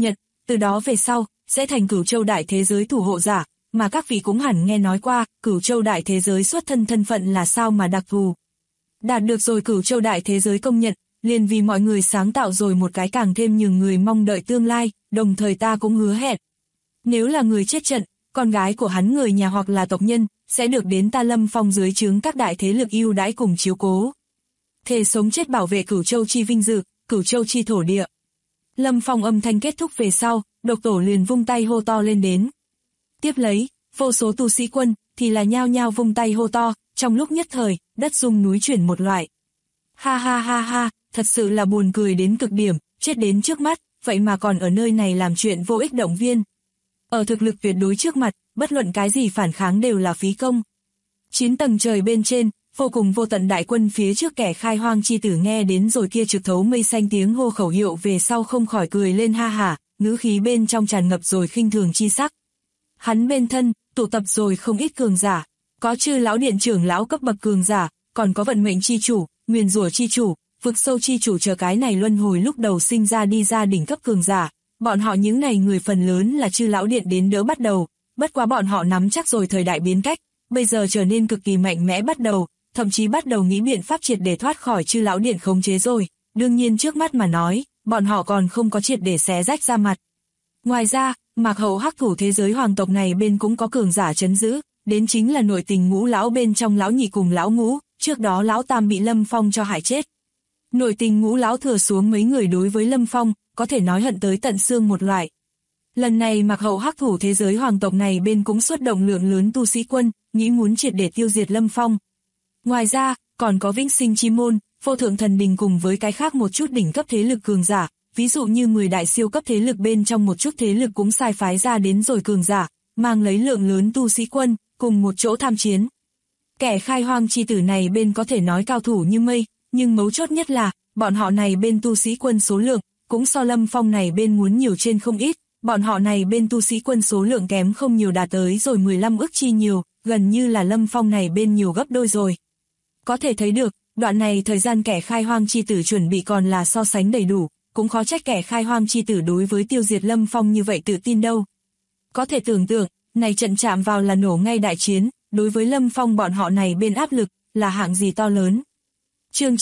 từ đó về sau, sẽ thành Cửu Châu đại thế giới thủ hộ giả, mà các vị cũng hẳn nghe nói qua, Cửu Châu đại thế giới xuất thân phận là sao mà đặc thù. Đạt được rồi Cửu Châu đại thế giới công nhận, liền vì mọi người sáng tạo rồi một cái càng thêm nhiều người mong đợi tương lai, đồng thời ta cũng hứa hẹn. Nếu là người chết trận, con gái của hắn người nhà hoặc là tộc nhân, sẽ được đến ta Lâm Phong dưới trướng các đại thế lực ưu đãi cùng chiếu cố. Thề sống chết bảo vệ Cửu Châu chi vinh dự, Cửu Châu chi thổ địa. Lâm Phong âm thanh kết thúc về sau, Độc Tổ liền vung tay hô to lên đến. Tiếp lấy, vô số tu sĩ quân, thì là nhao nhao vung tay hô to, trong lúc nhất thời, đất rung núi chuyển một loại. Ha ha ha ha, thật sự là buồn cười đến cực điểm, chết đến trước mắt, vậy mà còn ở nơi này làm chuyện vô ích động viên. Ở thực lực tuyệt đối trước mặt, bất luận cái gì phản kháng đều là phí công. 9 tầng trời bên trên, vô cùng vô tận đại quân phía trước kẻ khai hoang chi tử nghe đến rồi kia trực thấu mây xanh tiếng hô khẩu hiệu về sau không khỏi cười lên ha hả, ngữ khí bên trong tràn ngập rồi khinh thường chi sắc. Hắn bên thân, tụ tập rồi không ít cường giả, có chư lão điện trưởng lão cấp bậc cường giả, còn có vận mệnh chi chủ, nguyền rủa chi chủ, vực sâu chi chủ chờ cái này luân hồi lúc đầu sinh ra đi ra đỉnh cấp cường giả. Bọn họ những này người phần lớn là chư lão điện đến đỡ bắt đầu, bất quá bọn họ nắm chắc rồi thời đại biến cách, bây giờ trở nên cực kỳ mạnh mẽ bắt đầu, thậm chí bắt đầu nghĩ biện pháp triệt để thoát khỏi chư lão điện khống chế rồi, đương nhiên trước mắt mà nói, bọn họ còn không có triệt để xé rách ra mặt. Ngoài ra, Mạc Hậu hắc thủ thế giới hoàng tộc này bên cũng có cường giả trấn giữ, đến chính là nội tình ngũ lão bên trong lão nhị cùng lão ngũ, trước đó lão tam bị Lâm Phong cho hại chết. Nội tình ngũ lão thừa xuống mấy người đối với Lâm Phong, có thể nói hận tới tận xương một loại. Lần này Mạc Hậu hắc thủ thế giới hoàng tộc này bên cũng xuất động lượng lớn tu sĩ quân, nghĩ muốn triệt để tiêu diệt Lâm Phong. Ngoài ra, còn có Vĩnh Sinh Chi Môn, Vô Thượng Thần Đình cùng với cái khác một chút đỉnh cấp thế lực cường giả, ví dụ như 10 đại siêu cấp thế lực bên trong một chút thế lực cũng sai phái ra đến rồi cường giả, mang lấy lượng lớn tu sĩ quân, cùng một chỗ tham chiến. Kẻ khai hoang chi tử này bên có thể nói cao thủ như mây, nhưng mấu chốt nhất là, bọn họ này bên tu sĩ quân số lượng, cũng so Lâm Phong này bên muốn nhiều trên không ít, bọn họ này bên tu sĩ quân số lượng kém không nhiều đạt tới rồi 15 ức chi nhiều, gần như là Lâm Phong này bên nhiều gấp đôi rồi. Có thể thấy được, đoạn này thời gian kẻ khai hoang chi tử chuẩn bị còn là so sánh đầy đủ, cũng khó trách kẻ khai hoang chi tử đối với tiêu diệt Lâm Phong như vậy tự tin đâu. Có thể tưởng tượng, này trận chạm vào là nổ ngay đại chiến, đối với Lâm Phong bọn họ này bên áp lực, là hạng gì to lớn. Chương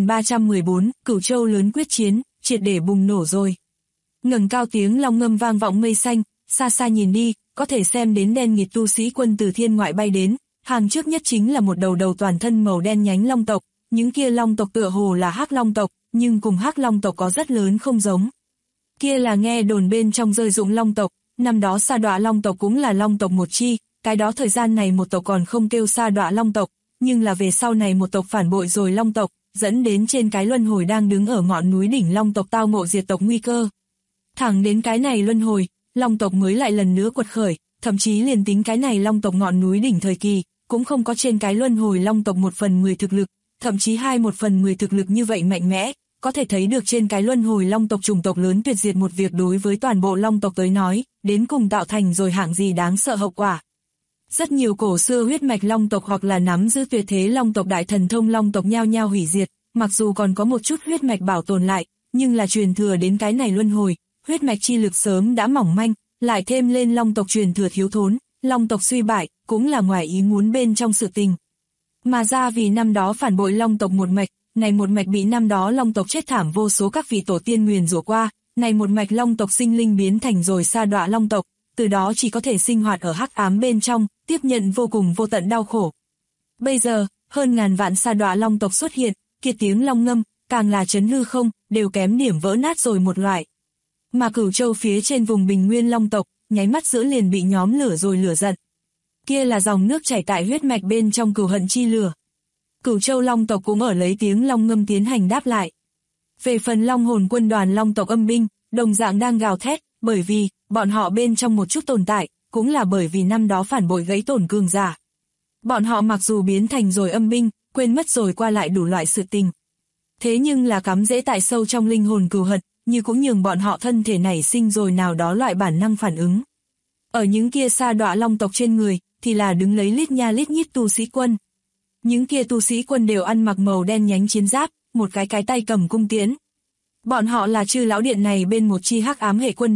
9314, Cửu Châu lớn quyết chiến, triệt để bùng nổ rồi. Ngẩng cao tiếng long ngâm vang vọng mây xanh, xa xa nhìn đi, có thể xem đến đen nghịt tu sĩ quân từ thiên ngoại bay đến, hàng trước nhất chính là một đầu toàn thân màu đen nhánh long tộc, những kia long tộc tựa hồ là hắc long tộc, nhưng cùng hắc long tộc có rất lớn không giống. Kia là nghe đồn bên trong rơi dụng long tộc, năm đó Sa Đọa long tộc cũng là long tộc một chi, cái đó thời gian này một tộc còn không kêu Sa Đọa long tộc, nhưng là về sau này một tộc phản bội rồi long tộc, dẫn đến trên cái luân hồi đang đứng ở ngọn núi đỉnh long tộc tao ngộ diệt tộc nguy cơ. Thẳng đến cái này luân hồi, long tộc mới lại lần nữa quật khởi, thậm chí liền tính cái này long tộc ngọn núi đỉnh thời kỳ, cũng không có trên cái luân hồi long tộc 1/10 thực lực, thậm chí 1/10 thực lực như vậy mạnh mẽ, có thể thấy được trên cái luân hồi long tộc chủng tộc lớn tuyệt diệt một việc đối với toàn bộ long tộc tới nói, đến cùng tạo thành rồi hạng gì đáng sợ hậu quả. Rất nhiều cổ xưa huyết mạch long tộc hoặc là nắm giữ tuyệt thế long tộc đại thần thông long tộc nhao nhao hủy diệt, mặc dù còn có một chút huyết mạch bảo tồn lại, nhưng là truyền thừa đến cái này luân hồi, huyết mạch chi lực sớm đã mỏng manh, lại thêm lên long tộc truyền thừa thiếu thốn, long tộc suy bại, cũng là ngoài ý muốn bên trong sự tình. Mà ra vì năm đó phản bội long tộc một mạch, này một mạch bị năm đó long tộc chết thảm vô số các vị tổ tiên nguyền rủa qua, này một mạch long tộc sinh linh biến thành rồi Sa Đọa long tộc, từ đó chỉ có thể sinh hoạt ở hắc ám bên trong, tiếp nhận vô cùng vô tận đau khổ. Bây giờ, hơn ngàn vạn Sa Đọa long tộc xuất hiện, kia tiếng long ngâm, càng là chấn hư không, đều kém điểm vỡ nát rồi một loại. Mà Cửu Châu phía trên vùng bình nguyên long tộc, nháy mắt giữa liền bị nhóm lửa rồi lửa giận. Kia là dòng nước chảy tại huyết mạch bên trong cừu hận chi lửa. Cửu Châu long tộc cũng ở lấy tiếng long ngâm tiến hành đáp lại. Về phần long hồn quân đoàn long tộc âm binh, đồng dạng đang gào thét, bởi vì, bọn họ bên trong một chút tồn tại, cũng là bởi vì năm đó phản bội gãy tổn cường giả. Bọn họ mặc dù biến thành rồi âm binh, quên mất rồi qua lại đủ loại sự tình. Thế nhưng là cắm rễ tại sâu trong linh hồn cừu hận, như cũng nhường bọn họ thân thể nảy sinh rồi nào đó loại bản năng phản ứng. Ở những kia Sa Đọa long tộc trên người, thì là đứng lấy lít nha lít nhít tu sĩ quân. Những kia tu sĩ quân đều ăn mặc màu đen nhánh chiến giáp, một cái tay cầm cung tiễn. Bọn họ là chư lão điện này bên một chi hắc ám hệ quân đoàn,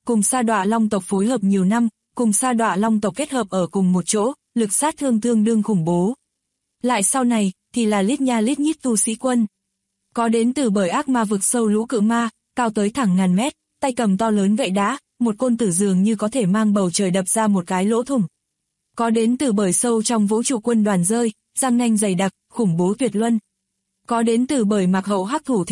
cùng Sa Đọa Long tộc phối hợp nhiều năm, cùng Sa Đọa Long tộc kết hợp ở cùng một chỗ, lực sát thương tương đương khủng bố. Lại sau này, thì là lít nha lít nhít tu sĩ quân. Có đến từ bởi ác ma vực sâu lũ cự ma, cao tới thẳng ngàn mét, tay cầm to lớn gậy đá, một côn tử dường như có thể mang bầu trời đập ra một cái lỗ thủng. Có đến từ bởi sâu trong vũ trụ quân đoàn rơi, răng nanh dày đặc, khủng bố tuyệt luân. Có đến từ bởi mạc hậu hắc thủ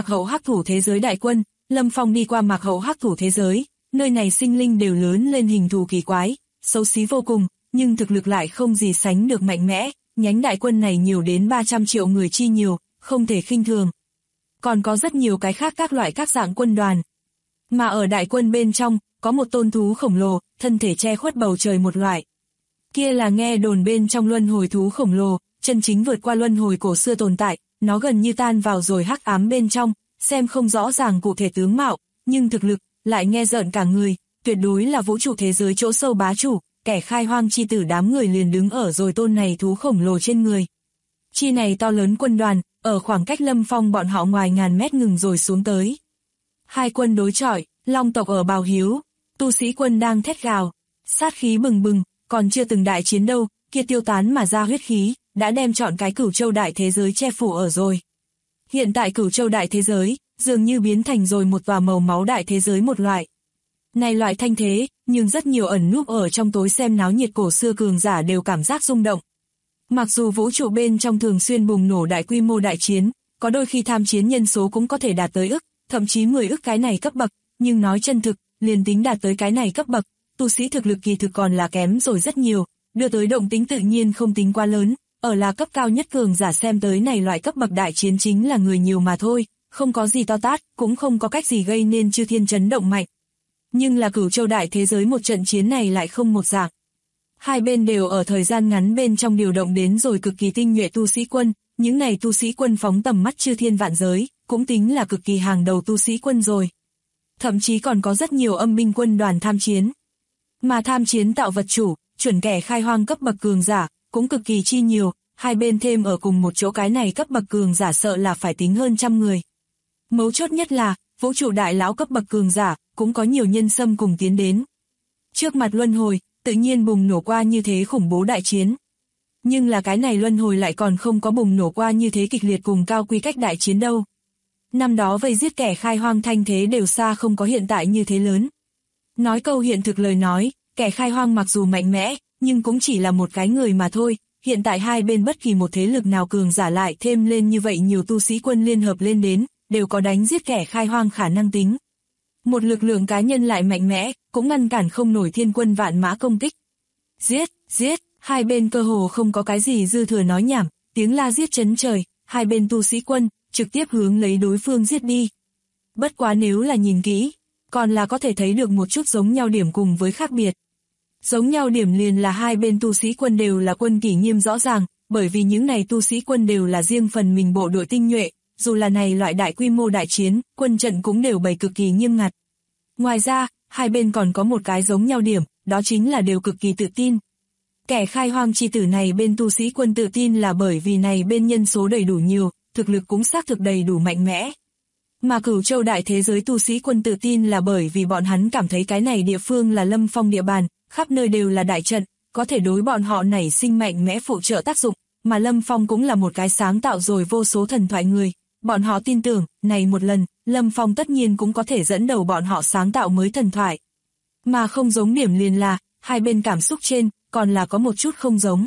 thế giới đại quân, Lâm Phong đi qua mạc hậu hắc thủ thế giới, nơi này sinh linh đều lớn lên hình thù kỳ quái, xấu xí vô cùng, nhưng thực lực lại không gì sánh được mạnh mẽ, nhánh đại quân này nhiều đến 300 triệu người chi nhiều, không thể khinh thường. Còn có rất nhiều cái khác các loại các dạng quân đoàn. Mà ở đại quân bên trong, có một tôn thú khổng lồ, thân thể che khuất bầu trời một loại. Kia là nghe đồn bên trong luân hồi thú khổng lồ, chân chính vượt qua luân hồi cổ xưa tồn tại, nó gần như tan vào rồi hắc ám bên trong, xem không rõ ràng cụ thể tướng mạo, nhưng thực lực, lại nghe rợn cả người, tuyệt đối là vũ trụ thế giới chỗ sâu bá chủ, kẻ khai hoang chi tử đám người liền đứng ở rồi tôn này thú khổng lồ trên người. Chi này to lớn quân đoàn, ở khoảng cách Lâm Phong bọn họ ngoài ngàn mét ngừng rồi xuống tới. Hai quân đối chọi, Long tộc ở bào hiếu, tu sĩ quân đang thét gào, sát khí bừng bừng, còn chưa từng đại chiến đâu, kia tiêu tán mà ra huyết khí, đã đem chọn cái Cửu Châu đại thế giới che phủ ở rồi. Hiện tại Cửu Châu đại thế giới, dường như biến thành rồi một tòa màu máu đại thế giới một loại. Này loại thanh thế, nhưng rất nhiều ẩn núp ở trong tối xem náo nhiệt cổ xưa cường giả đều cảm giác rung động. Mặc dù vũ trụ bên trong thường xuyên bùng nổ đại quy mô đại chiến, có đôi khi tham chiến nhân số cũng có thể đạt tới ức, thậm chí 10 ức cái này cấp bậc, nhưng nói chân thực, liền tính đạt tới cái này cấp bậc, tu sĩ thực lực kỳ thực còn là kém rồi rất nhiều, đưa tới động tính tự nhiên không tính quá lớn, ở là cấp cao nhất cường giả xem tới này loại cấp bậc đại chiến chính là người nhiều mà thôi, không có gì to tát, cũng không có cách gì gây nên chư thiên chấn động mạnh. Nhưng là Cửu Châu đại thế giới một trận chiến này lại không một dạng. Hai bên đều ở thời gian ngắn bên trong điều động đến rồi cực kỳ tinh nhuệ tu sĩ quân, những này tu sĩ quân phóng tầm mắt chư thiên vạn giới, cũng tính là cực kỳ hàng đầu tu sĩ quân rồi. Thậm chí còn có rất nhiều âm binh quân đoàn tham chiến. Mà tham chiến tạo vật chủ, chuẩn kẻ khai hoang cấp bậc cường giả, cũng cực kỳ chi nhiều, hai bên thêm ở cùng một chỗ cái này cấp bậc cường giả sợ là phải tính hơn 100 người. Mấu chốt nhất là, vũ trụ đại lão cấp bậc cường giả, cũng có nhiều nhân xâm cùng tiến đến. Trước mặt luân hồi, tự nhiên bùng nổ qua như thế khủng bố đại chiến. Nhưng là cái này luân hồi lại còn không có bùng nổ qua như thế kịch liệt cùng cao quy cách đại chiến đâu. Năm đó vây giết kẻ khai hoang thanh thế đều xa không có hiện tại như thế lớn. Nói câu hiện thực lời nói, kẻ khai hoang mặc dù mạnh mẽ, nhưng cũng chỉ là một cái người mà thôi. Hiện tại hai bên bất kỳ một thế lực nào cường giả lại thêm lên như vậy nhiều tu sĩ quân liên hợp lên đến, đều có đánh giết kẻ khai hoang khả năng tính. Một lực lượng cá nhân lại mạnh mẽ, cũng ngăn cản không nổi thiên quân vạn mã công kích. Giết, giết, hai bên cơ hồ không có cái gì dư thừa nói nhảm, tiếng la giết chấn trời, hai bên tu sĩ quân, trực tiếp hướng lấy đối phương giết đi. Bất quá nếu là nhìn kỹ, còn là có thể thấy được một chút giống nhau điểm cùng với khác biệt. Giống nhau điểm liền là hai bên tu sĩ quân đều là quân kỷ nghiêm rõ ràng, bởi vì những này tu sĩ quân đều là riêng phần mình bộ đội tinh nhuệ, dù là này loại đại quy mô đại chiến, quân trận cũng đều bày cực kỳ nghiêm ngặt. Ngoài ra, hai bên còn có một cái giống nhau điểm, đó chính là đều cực kỳ tự tin. Kẻ khai hoang chi tử này bên tu sĩ quân tự tin là bởi vì này bên nhân số đầy đủ nhiều, thực lực cũng xác thực đầy đủ mạnh mẽ. Mà Cửu Châu đại thế giới tu sĩ quân tự tin là bởi vì bọn hắn cảm thấy cái này địa phương là Lâm Phong địa bàn, khắp nơi đều là đại trận, có thể đối bọn họ nảy sinh mạnh mẽ phụ trợ tác dụng, mà Lâm Phong cũng là một cái sáng tạo rồi vô số thần thoại người. Bọn họ tin tưởng, này một lần, Lâm Phong tất nhiên cũng có thể dẫn đầu bọn họ sáng tạo mới thần thoại. Mà không giống điểm liền là, hai bên cảm xúc trên, còn là có một chút không giống.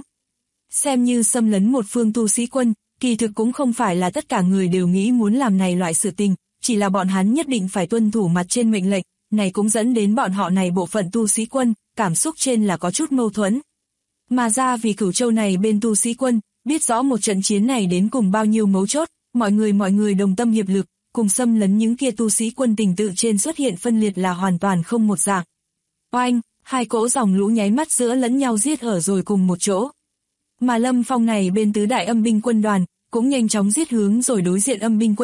Xem như xâm lấn một phương tu sĩ quân, kỳ thực cũng không phải là tất cả người đều nghĩ muốn làm này loại sự tình, chỉ là bọn hắn nhất định phải tuân thủ mặt trên mệnh lệnh, này cũng dẫn đến bọn họ này bộ phận tu sĩ quân, cảm xúc trên là có chút mâu thuẫn. Mà ra vì Cửu Châu này bên tu sĩ quân, biết rõ một trận chiến này đến cùng bao nhiêu mấu chốt, mọi người đồng tâm hiệp lực, cùng xâm lấn những kia tu sĩ quân tình tự trên xuất hiện phân liệt là hoàn toàn không một dạng. Oanh, hai cỗ dòng lũ nháy mắt giữa lẫn nhau giết ở rồi cùng một chỗ. Mà Lâm Phong này bên tứ đại âm binh quân đoàn, cũng nhanh chóng giết hướng rồi đối diện âm binh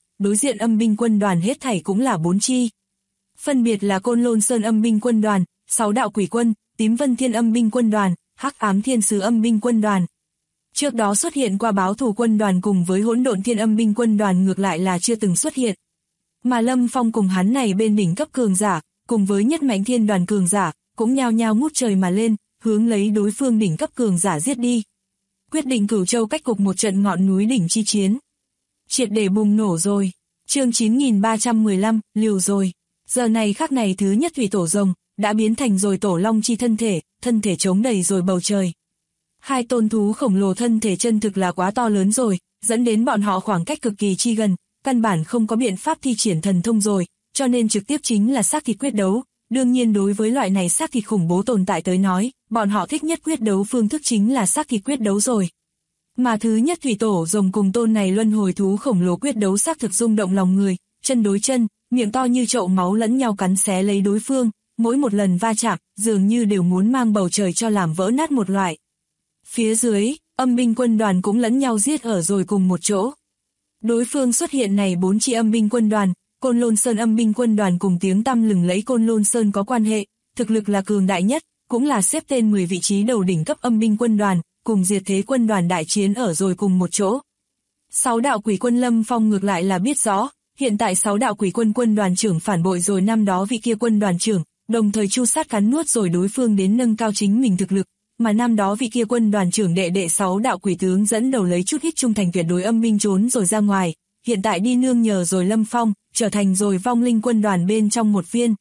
quân đoàn hết thảy cũng là 4 chi. Phân biệt là Côn Lôn Sơn âm binh quân đoàn, 6 đạo quỷ quân, Tím Vân Thiên âm binh quân đoàn, Hắc Ám Thiên Sứ âm binh quân đoàn. Trước đó xuất hiện qua báo thù quân đoàn cùng với Hỗn Độn Thiên âm binh quân đoàn ngược lại là chưa từng xuất hiện. Mà Lâm Phong cùng hắn này bên đỉnh cấp cường giả, cùng với nhất mạnh thiên đoàn cường giả, cũng nhao nhao ngút trời mà lên, hướng lấy đối phương đỉnh cấp cường giả giết đi. Quyết định Cửu Châu cách cục một trận ngọn núi đỉnh chi chiến. Triệt để bùng nổ rồi. Chương 9315, liều rồi. Giờ này khắc này thứ nhất thủy tổ rồng, đã biến thành rồi tổ long chi thân thể chống đầy rồi bầu trời. Hai tôn thú khổng lồ thân thể chân thực là quá to lớn rồi, dẫn đến bọn họ khoảng cách cực kỳ chi gần, căn bản không có biện pháp thi triển thần thông rồi, cho nên trực tiếp chính là xác thịt quyết đấu. Đương nhiên đối với loại này xác thịt khủng bố tồn tại tới nói, bọn họ thích nhất quyết đấu phương thức chính là xác thịt quyết đấu rồi. Mà thứ nhất thủy tổ rồng cùng tôn này luân hồi thú khổng lồ quyết đấu xác thực rung động lòng người, chân đối chân, miệng to như chậu máu lẫn nhau cắn xé lấy đối phương, mỗi một lần va chạm, dường như đều muốn mang bầu trời cho làm vỡ nát một loại. Phía dưới, âm binh quân đoàn cũng lẫn nhau giết ở rồi cùng một chỗ. Đối phương xuất hiện này 4 chi âm binh quân đoàn, Côn Lôn Sơn âm binh quân đoàn cùng tiếng tăm lừng lẫy Côn Lôn Sơn có quan hệ, thực lực là cường đại nhất, cũng là xếp tên 10 vị trí đầu đỉnh cấp âm binh quân đoàn, cùng diệt thế quân đoàn đại chiến ở rồi cùng một chỗ. 6 đạo quỷ quân Lâm Phong ngược lại là biết rõ, hiện tại 6 đạo quỷ quân quân đoàn trưởng phản bội rồi năm đó vị kia quân đoàn trưởng, đồng thời chu sát cắn nuốt rồi đối phương đến nâng cao chính mình thực lực, mà năm đó vị kia quân đoàn trưởng đệ 6 đạo quỷ tướng dẫn đầu lấy chút ít trung thành tuyệt đối âm binh trốn rồi ra ngoài, hiện tại đi nương nhờ rồi Lâm Phong, trở thành rồi vong linh quân đoàn bên trong một viên.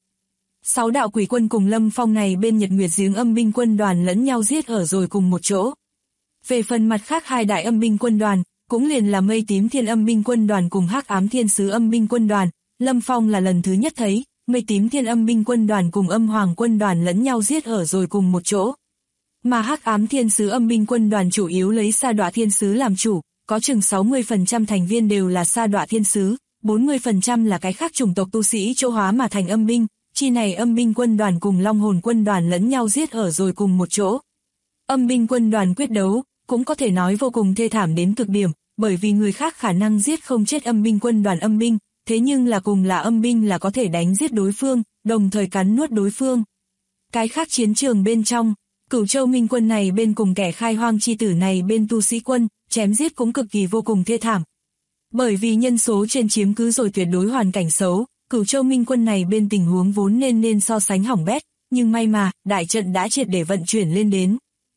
6 đạo quỷ quân cùng Lâm Phong này bên Nhật Nguyệt Giếng âm binh quân đoàn lẫn nhau giết ở rồi cùng một chỗ. Về phần mặt khác hai đại âm binh quân đoàn, cũng liền là Mây Tím Thiên âm binh quân đoàn cùng Hắc Ám Thiên Sứ âm binh quân đoàn, Lâm Phong là lần thứ nhất thấy, Mây Tím Thiên âm binh quân đoàn cùng Âm Hoàng quân đoàn lẫn nhau giết ở rồi cùng một chỗ. Mà Hắc Ám Thiên Sứ âm binh quân đoàn chủ yếu lấy Sa Đọa Thiên Sứ làm chủ, có chừng 60% thành viên đều là Sa Đọa Thiên Sứ, 40% là cái khác chủng tộc tu sĩ chỗ hóa mà thành âm binh, chi này âm binh quân đoàn cùng Long Hồn quân đoàn lẫn nhau giết ở rồi cùng một chỗ. Âm binh quân đoàn quyết đấu, cũng có thể nói vô cùng thê thảm đến cực điểm, bởi vì người khác khả năng giết không chết âm binh quân đoàn âm binh, thế nhưng là cùng là âm binh là có thể đánh giết đối phương, đồng thời cắn nuốt đối phương. Cái khác chiến trường bên trong, Cửu Châu Minh quân này bên cùng kẻ khai hoang chi tử này bên tu sĩ quân, chém giết cũng cực kỳ vô cùng thê thảm. Bởi vì nhân số trên chiếm cứ rồi tuyệt đối hoàn cảnh xấu, Cửu Châu Minh quân này bên tình huống vốn nên so sánh hỏng bét, nhưng may mà, đại trận đã triệt để vận chuyển lên đến.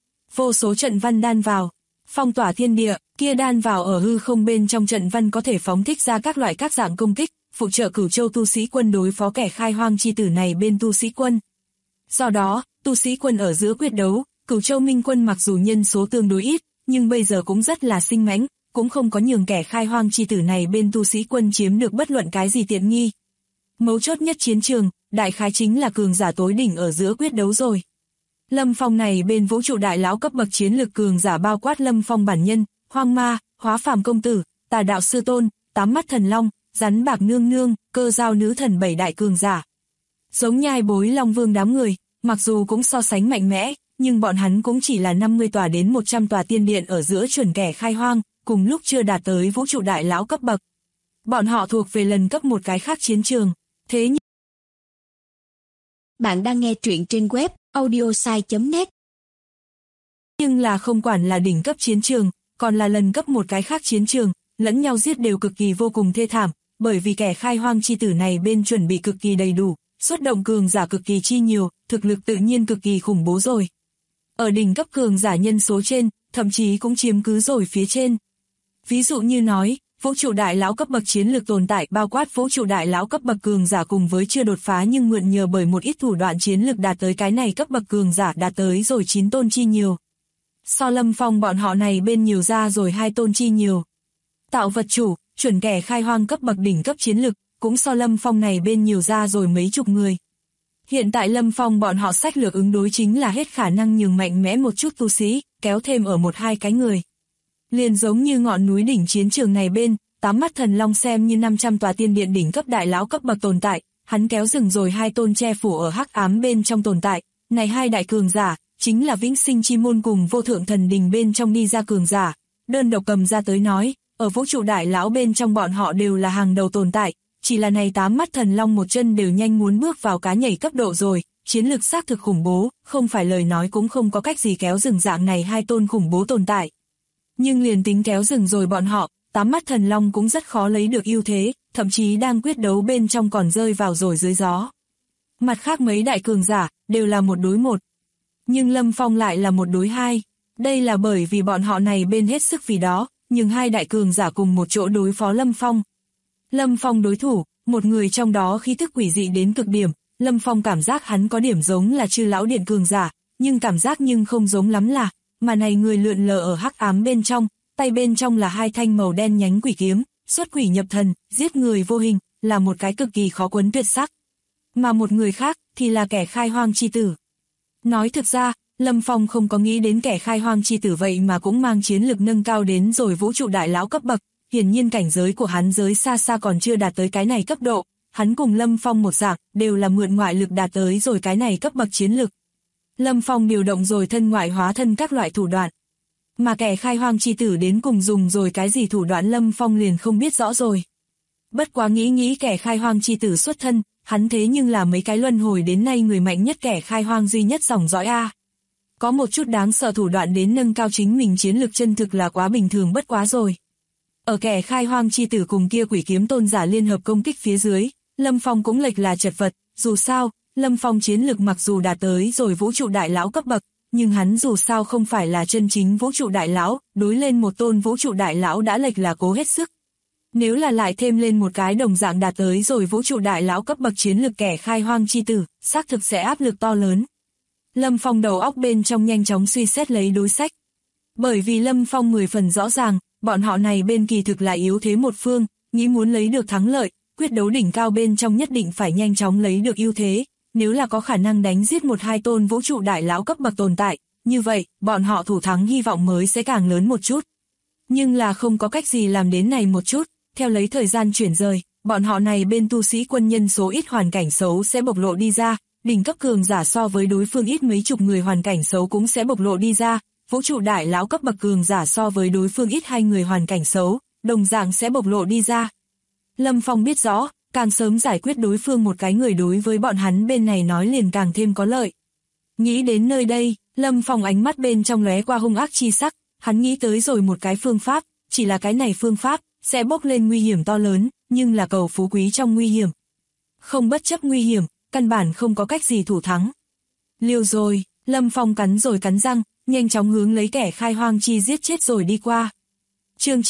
Vô số trận văn đan vào, phong tỏa thiên địa, kia đan vào ở hư không bên trong trận văn có thể phóng thích ra các loại các dạng công kích, phụ trợ Cửu Châu tu sĩ quân đối phó kẻ khai hoang chi tử này bên tu sĩ quân. Do đó, tu sĩ quân ở giữa quyết đấu, Cửu Châu Minh quân mặc dù nhân số tương đối ít, nhưng bây giờ cũng rất là sinh mãnh, cũng không có nhường kẻ khai hoang chi tử này bên tu sĩ quân chiếm được bất luận cái gì tiện nghi. Mấu chốt nhất chiến trường, đại khái chính là cường giả tối đỉnh ở giữa quyết đấu rồi. Lâm Phong này bên vũ trụ đại lão cấp bậc chiến lực cường giả bao quát Lâm Phong bản nhân, Hoang Ma, Hóa Phàm công tử, Tà đạo sư tôn, Tám mắt thần long, Rắn bạc nương nương, Cơ giao nữ thần 7 đại cường giả. Giống Nhai Bối Long Vương đám người, mặc dù cũng so sánh mạnh mẽ, nhưng bọn hắn cũng chỉ là 50 tòa đến 100 tòa tiên điện ở giữa chuẩn kẻ khai hoang, cùng lúc chưa đạt tới vũ trụ đại lão cấp bậc. Bọn họ thuộc về lần cấp một cái khác chiến trường. Thế nhưng bạn đang nghe truyện trên web audiosai.net. Nhưng là không quản là đỉnh cấp chiến trường, còn là lần cấp một cái khác chiến trường, lẫn nhau giết đều cực kỳ vô cùng thê thảm, bởi vì kẻ khai hoang chi tử này bên chuẩn bị cực kỳ đầy đủ, xuất động cường giả cực kỳ chi nhiều, thực lực tự nhiên cực kỳ khủng bố rồi. Ở đỉnh cấp cường giả nhân số trên, thậm chí cũng chiếm cứ rồi phía trên. Ví dụ như nói, vũ trụ đại lão cấp bậc chiến lược tồn tại bao quát vũ trụ đại lão cấp bậc cường giả cùng với chưa đột phá nhưng mượn nhờ bởi một ít thủ đoạn chiến lược đạt tới cái này cấp bậc cường giả đạt tới rồi 9 tôn chi nhiều. So Lâm Phong bọn họ này bên nhiều ra rồi 2 tôn chi nhiều. Tạo vật chủ, chuẩn kẻ khai hoang cấp bậc đỉnh cấp chiến lực, cũng so Lâm Phong này bên nhiều ra rồi mấy chục người. Hiện tại Lâm Phong bọn họ sách lược ứng đối chính là hết khả năng nhường mạnh mẽ một chút tu sĩ, kéo thêm ở 1-2 cái người. Liền giống như ngọn núi đỉnh chiến trường này bên, Tám mắt thần long xem như 500 tòa tiên điện đỉnh cấp đại lão cấp bậc tồn tại, hắn kéo dừng rồi 2 tôn che phủ ở hắc ám bên trong tồn tại, này 2 đại cường giả, chính là Vĩnh Sinh Chi Môn cùng Vô Thượng Thần Đình bên trong đi ra cường giả. Đơn độc cầm ra tới nói, ở vũ trụ đại lão bên trong bọn họ đều là hàng đầu tồn tại, chỉ là này 8 mắt thần long một chân đều nhanh muốn bước vào cá nhảy cấp độ rồi, chiến lược xác thực khủng bố, không phải lời nói cũng không có cách gì kéo dừng dạng này 2 tôn khủng bố tồn tại. Nhưng liền tính kéo dừng rồi bọn họ, 8 mắt thần long cũng rất khó lấy được ưu thế, thậm chí đang quyết đấu bên trong còn rơi vào rồi dưới gió. Mặt khác mấy đại cường giả, đều là 1 đối 1. Nhưng Lâm Phong lại là 1 đối 2. Đây là bởi vì bọn họ này bên hết sức vì đó, nhưng 2 đại cường giả cùng một chỗ đối phó Lâm Phong. Lâm Phong đối thủ, một người trong đó khí thức quỷ dị đến cực điểm, Lâm Phong cảm giác hắn có điểm giống là Chư Lão Điện cường giả, nhưng cảm giác nhưng không giống lắm là, mà này người lượn lờ ở hắc ám bên trong, tay bên trong là 2 thanh màu đen nhánh quỷ kiếm, xuất quỷ nhập thần, giết người vô hình, là một cái cực kỳ khó quấn tuyệt sắc. Mà một người khác, thì là kẻ khai hoang chi tử. Nói thực ra, Lâm Phong không có nghĩ đến kẻ khai hoang chi tử vậy mà cũng mang chiến lực nâng cao đến rồi vũ trụ đại lão cấp bậc, hiển nhiên cảnh giới của hắn giới xa xa còn chưa đạt tới cái này cấp độ, hắn cùng Lâm Phong một dạng, đều là mượn ngoại lực đạt tới rồi cái này cấp bậc chiến lực. Lâm Phong điều động rồi thân ngoại hóa thân các loại thủ đoạn. Mà kẻ khai hoang chi tử đến cùng dùng rồi cái gì thủ đoạn Lâm Phong liền không biết rõ rồi. Bất quá nghĩ kẻ khai hoang chi tử xuất thân, hắn thế nhưng là mấy cái luân hồi đến nay người mạnh nhất kẻ khai hoang duy nhất dòng dõi A. Có một chút đáng sợ thủ đoạn đến nâng cao chính mình chiến lực chân thực là quá bình thường bất quá rồi. Ở kẻ khai hoang chi tử cùng kia quỷ kiếm tôn giả liên hợp công kích phía dưới, Lâm Phong cũng lệch là chật vật, dù sao, Lâm Phong chiến lực mặc dù đạt tới rồi vũ trụ đại lão cấp bậc, nhưng hắn dù sao không phải là chân chính vũ trụ đại lão, đối lên một tôn vũ trụ đại lão đã lệch là cố hết sức. Nếu là lại thêm lên một cái đồng dạng đạt tới rồi vũ trụ đại lão cấp bậc chiến lực kẻ khai hoang chi tử, xác thực sẽ áp lực to lớn. Lâm Phong đầu óc bên trong nhanh chóng suy xét lấy đối sách. Bởi vì Lâm Phong 10 phần rõ ràng, bọn họ này bên kỳ thực là yếu thế một phương, nghĩ muốn lấy được thắng lợi, quyết đấu đỉnh cao bên trong nhất định phải nhanh chóng lấy được ưu thế, nếu là có khả năng đánh giết 1-2 tôn vũ trụ đại lão cấp bậc tồn tại, như vậy, bọn họ thủ thắng hy vọng mới sẽ càng lớn một chút. Nhưng là không có cách gì làm đến này một chút, theo lấy thời gian chuyển rời, bọn họ này bên tu sĩ quân nhân số ít hoàn cảnh xấu sẽ bộc lộ đi ra, đỉnh cấp cường giả so với đối phương ít mấy chục người hoàn cảnh xấu cũng sẽ bộc lộ đi ra, vũ trụ đại lão cấp bậc cường giả so với đối phương ít 2 người hoàn cảnh xấu, đồng dạng sẽ bộc lộ đi ra. Lâm Phong biết rõ, càng sớm giải quyết đối phương một cái người đối với bọn hắn bên này nói liền càng thêm có lợi. Nghĩ đến nơi đây, Lâm Phong ánh mắt bên trong lóe qua hung ác chi sắc, hắn nghĩ tới rồi một cái phương pháp, chỉ là cái này phương pháp sẽ bốc lên nguy hiểm to lớn, nhưng là cầu phú quý trong nguy hiểm. Không bất chấp nguy hiểm, căn bản không có cách gì thủ thắng. Liều rồi, Lâm Phong cắn rồi cắn răng, nhanh chóng hướng lấy kẻ khai hoang chi giết chết rồi đi qua. Chương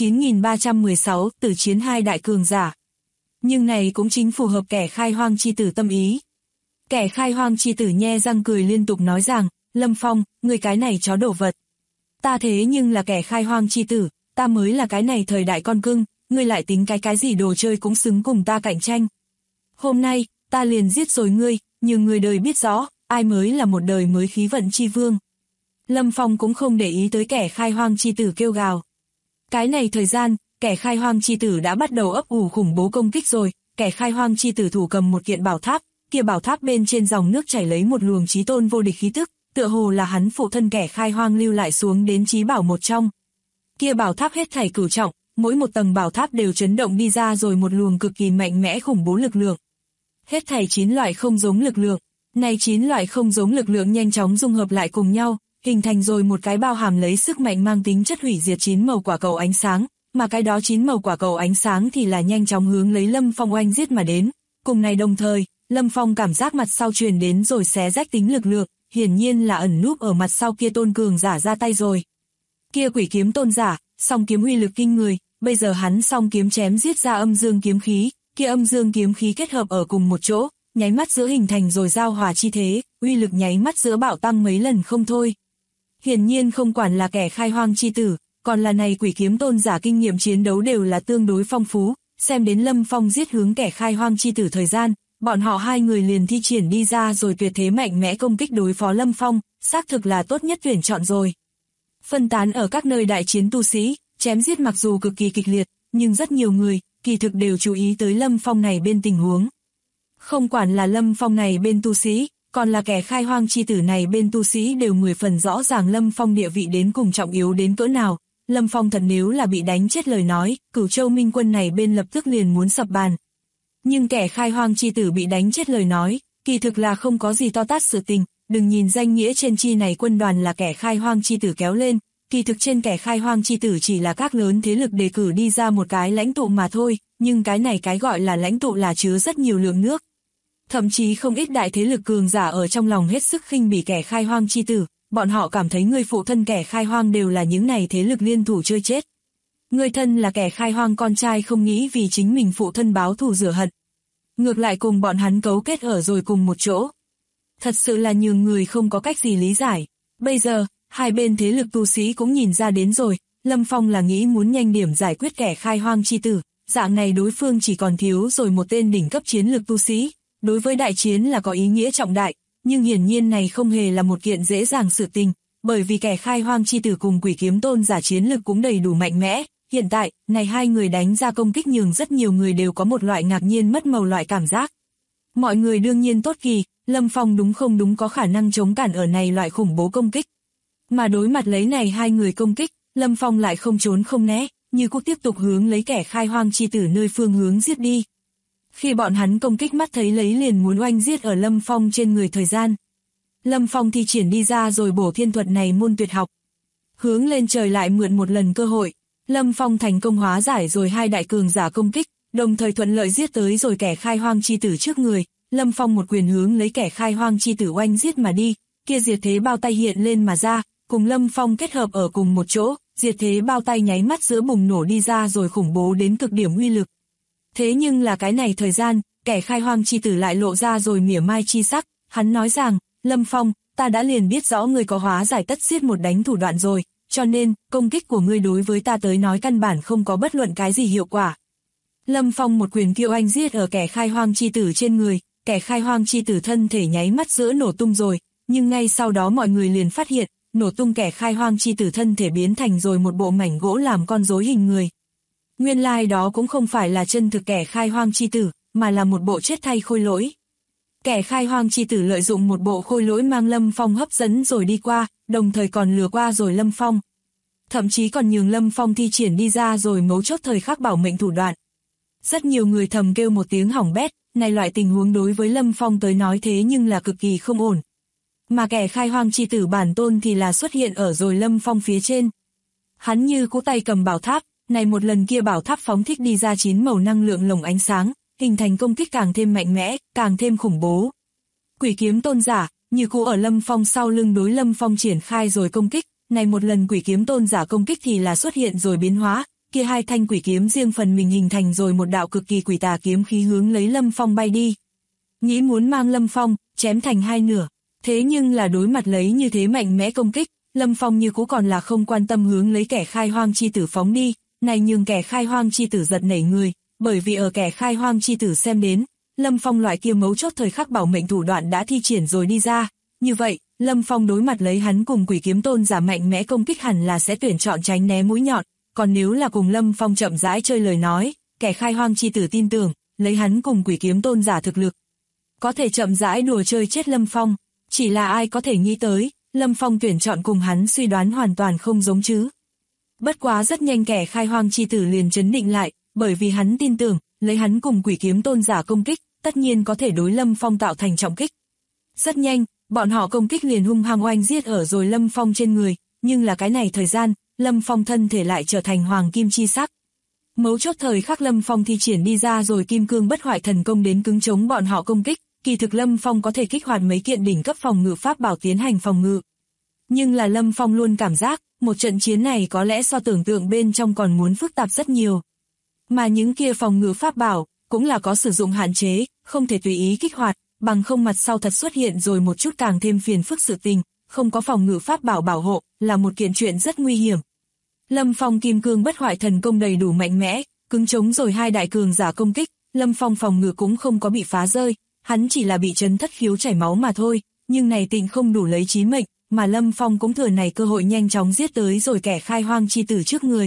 9316, tử chiến 2 đại cường giả. Nhưng này cũng chính phù hợp kẻ khai hoang chi tử tâm ý. Kẻ khai hoang chi tử nhe răng cười liên tục nói rằng, Lâm Phong, người cái này chó đổ vật. Ta thế nhưng là kẻ khai hoang chi tử, ta mới là cái này thời đại con cưng, ngươi lại tính cái gì đồ chơi cũng xứng cùng ta cạnh tranh. Hôm nay, ta liền giết rồi ngươi, nhưng người đời biết rõ, ai mới là một đời mới khí vận chi vương. Lâm Phong cũng không để ý tới kẻ khai hoang chi tử kêu gào. Cái này thời gian, kẻ khai hoang chi tử đã bắt đầu ấp ủ khủng bố công kích rồi, kẻ khai hoang chi tử thủ cầm một kiện bảo tháp, kia bảo tháp bên trên dòng nước chảy lấy một luồng chí tôn vô địch khí tức, tựa hồ là hắn phụ thân kẻ khai hoang lưu lại xuống đến chí bảo một trong. Kia bảo tháp hết thảy cửu trọng, mỗi một tầng bảo tháp đều chấn động đi ra rồi một luồng cực kỳ mạnh mẽ khủng bố lực lượng. Hết thảy 9 loại không giống lực lượng, này 9 loại không giống lực lượng nhanh chóng dung hợp lại cùng nhau, hình thành rồi một cái bao hàm lấy sức mạnh mang tính chất hủy diệt 9 màu quả cầu ánh sáng, mà cái đó 9 màu quả cầu ánh sáng thì là nhanh chóng hướng lấy Lâm Phong oanh giết mà đến. Cùng này đồng thời, Lâm Phong cảm giác mặt sau truyền đến rồi xé rách tính lực lượng, hiển nhiên là ẩn núp ở mặt sau kia tôn cường giả ra tay rồi. Kia quỷ kiếm tôn giả, song kiếm uy lực kinh người, bây giờ hắn song kiếm chém giết ra âm dương kiếm khí, kia âm dương kiếm khí kết hợp ở cùng một chỗ, nháy mắt giữa hình thành rồi giao hòa chi thế, uy lực nháy mắt giữa bạo tăng mấy lần không thôi. Hiển nhiên không quản là kẻ khai hoang chi tử, còn là này quỷ kiếm tôn giả kinh nghiệm chiến đấu đều là tương đối phong phú, xem đến Lâm Phong giết hướng kẻ khai hoang chi tử thời gian, bọn họ 2 người liền thi triển đi ra rồi tuyệt thế mạnh mẽ công kích đối phó Lâm Phong, xác thực là tốt nhất tuyển chọn rồi. Phân tán ở các nơi đại chiến tu sĩ, chém giết mặc dù cực kỳ kịch liệt, nhưng rất nhiều người, kỳ thực đều chú ý tới Lâm Phong này bên tình huống. Không quản là Lâm Phong này bên tu sĩ, còn là kẻ khai hoang chi tử này bên tu sĩ đều 10 phần rõ ràng Lâm Phong địa vị đến cùng trọng yếu đến cỡ nào. Lâm Phong thật nếu là bị đánh chết lời nói, Cửu Châu Minh quân này bên lập tức liền muốn sập bàn. Nhưng kẻ khai hoang chi tử bị đánh chết lời nói, kỳ thực là không có gì to tát sự tình, đừng nhìn danh nghĩa trên chi này quân đoàn là kẻ khai hoang chi tử kéo lên, kỳ thực trên kẻ khai hoang chi tử chỉ là các lớn thế lực đề cử đi ra một cái lãnh tụ mà thôi, nhưng cái này cái gọi là lãnh tụ là chứa rất nhiều lượng nước. Thậm chí không ít đại thế lực cường giả ở trong lòng hết sức khinh bỉ kẻ khai hoang chi tử, bọn họ cảm thấy người phụ thân kẻ khai hoang đều là những này thế lực liên thủ chơi chết. Người thân là kẻ khai hoang con trai không nghĩ vì chính mình phụ thân báo thù rửa hận. Ngược lại cùng bọn hắn cấu kết ở rồi cùng một chỗ. Thật sự là nhường người không có cách gì lý giải. Bây giờ, hai bên thế lực tu sĩ cũng nhìn ra đến rồi, Lâm Phong là nghĩ muốn nhanh điểm giải quyết kẻ khai hoang chi tử, dạng này đối phương chỉ còn thiếu rồi một tên đỉnh cấp chiến lực tu sĩ, đối với đại chiến là có ý nghĩa trọng đại, nhưng hiển nhiên này không hề là một kiện dễ dàng sự tình, bởi vì kẻ khai hoang chi tử cùng Quỷ Kiếm Tôn giả chiến lực cũng đầy đủ mạnh mẽ, hiện tại, này hai người đánh ra công kích nhường rất nhiều người đều có một loại ngạc nhiên mất màu loại cảm giác. Mọi người đương nhiên tốt kỳ, Lâm Phong đúng không đúng có khả năng chống cản ở này loại khủng bố công kích. Mà đối mặt lấy này hai người công kích, Lâm Phong lại không trốn không né, như cũng tiếp tục hướng lấy kẻ khai hoang chi tử nơi phương hướng giết đi. Khi bọn hắn công kích mắt thấy lấy liền muốn oanh giết ở Lâm Phong trên người thời gian. Lâm Phong thi triển đi ra rồi bổ thiên thuật này môn tuyệt học. Hướng lên trời lại mượn một lần cơ hội, Lâm Phong thành công hóa giải rồi hai đại cường giả công kích, đồng thời thuận lợi giết tới rồi kẻ khai hoang chi tử trước người. Lâm Phong một quyền hướng lấy kẻ khai hoang chi tử oanh giết mà đi, kia diệt thế bao tay hiện lên mà ra, cùng Lâm Phong kết hợp ở cùng một chỗ, diệt thế bao tay nháy mắt giữa bùng nổ đi ra rồi khủng bố đến cực điểm uy lực. Thế nhưng là cái này thời gian, kẻ khai hoang chi tử lại lộ ra rồi mỉa mai chi sắc, hắn nói rằng, Lâm Phong, ta đã liền biết rõ ngươi có hóa giải tất giết một đánh thủ đoạn rồi, cho nên, công kích của ngươi đối với ta tới nói căn bản không có bất luận cái gì hiệu quả. Lâm Phong một quyền kiêu anh giết ở kẻ khai hoang chi tử trên người, kẻ khai hoang chi tử thân thể nháy mắt giữa nổ tung rồi, nhưng ngay sau đó mọi người liền phát hiện, nổ tung kẻ khai hoang chi tử thân thể biến thành rồi một bộ mảnh gỗ làm con rối hình người. Nguyên lai đó cũng không phải là chân thực kẻ khai hoang chi tử, mà là một bộ chết thay khôi lỗi. Kẻ khai hoang chi tử lợi dụng một bộ khôi lỗi mang Lâm Phong hấp dẫn rồi đi qua, đồng thời còn lừa qua rồi Lâm Phong. Thậm chí còn nhường Lâm Phong thi triển đi ra rồi mấu chốt thời khắc bảo mệnh thủ đoạn. Rất nhiều người thầm kêu một tiếng hỏng bét, này loại tình huống đối với Lâm Phong tới nói thế nhưng là cực kỳ không ổn. Mà kẻ khai hoang chi tử bản tôn thì là xuất hiện ở rồi Lâm Phong phía trên. Hắn như cú tay cầm bảo tháp, này một lần kia bảo tháp phóng thích đi ra 9 màu năng lượng lồng ánh sáng, hình thành công kích càng thêm mạnh mẽ, càng thêm khủng bố. Quỷ Kiếm Tôn giả, như cũ ở Lâm Phong sau lưng đối Lâm Phong triển khai rồi công kích, này một lần Quỷ Kiếm Tôn giả công kích thì là xuất hiện rồi biến hóa, kia hai thanh quỷ kiếm riêng phần mình hình thành rồi một đạo cực kỳ quỷ tà kiếm khí hướng lấy Lâm Phong bay đi. Nghĩ muốn mang Lâm Phong, chém thành hai nửa, thế nhưng là đối mặt lấy như thế mạnh mẽ công kích, Lâm Phong như cũ còn là không quan tâm hướng lấy kẻ khai hoang chi tử phóng đi, này nhường kẻ khai hoang chi tử giật nảy người, bởi vì ở kẻ khai hoang chi tử xem đến, Lâm Phong loại kia mấu chốt thời khắc bảo mệnh thủ đoạn đã thi triển rồi đi ra, như vậy, Lâm Phong đối mặt lấy hắn cùng Quỷ Kiếm Tôn giả mạnh mẽ công kích hẳn là sẽ tuyển chọn tránh né mũi nhọn, còn nếu là cùng Lâm Phong chậm rãi chơi lời nói, kẻ khai hoang chi tử tin tưởng, lấy hắn cùng Quỷ Kiếm Tôn giả thực lực, có thể chậm rãi đùa chơi chết Lâm Phong, chỉ là ai có thể nghĩ tới, Lâm Phong tuyển chọn cùng hắn suy đoán hoàn toàn không giống chứ. Bất quá rất nhanh kẻ khai hoang chi tử liền trấn định lại, bởi vì hắn tin tưởng, lấy hắn cùng Quỷ Kiếm Tôn giả công kích, tất nhiên có thể đối Lâm Phong tạo thành trọng kích. Rất nhanh, bọn họ công kích liền hung hăng oanh giết ở rồi Lâm Phong trên người, nhưng là cái này thời gian, Lâm Phong thân thể lại trở thành hoàng kim chi sắc. Mấu chốt thời khắc Lâm Phong thi triển đi ra rồi kim cương bất hoại thần công đến cứng chống bọn họ công kích, kỳ thực Lâm Phong có thể kích hoạt mấy kiện đỉnh cấp phòng ngự pháp bảo tiến hành phòng ngự. Nhưng là Lâm Phong luôn cảm giác, một trận chiến này có lẽ so tưởng tượng bên trong còn muốn phức tạp rất nhiều. Mà những kia phòng ngự pháp bảo, cũng là có sử dụng hạn chế, không thể tùy ý kích hoạt, bằng không mặt sau thật xuất hiện rồi một chút càng thêm phiền phức sự tình, không có phòng ngự pháp bảo bảo hộ, là một kiện chuyện rất nguy hiểm. Lâm Phong kim cương bất hoại thần công đầy đủ mạnh mẽ, cứng chống rồi hai đại cường giả công kích, Lâm Phong phòng ngự cũng không có bị phá rơi, hắn chỉ là bị chấn thất khiếu chảy máu mà thôi, nhưng này tịnh không đủ lấy chí mệnh, mà Lâm Phong cũng thừa này cơ hội nhanh chóng giết tới rồi kẻ khai hoang chi tử trước người.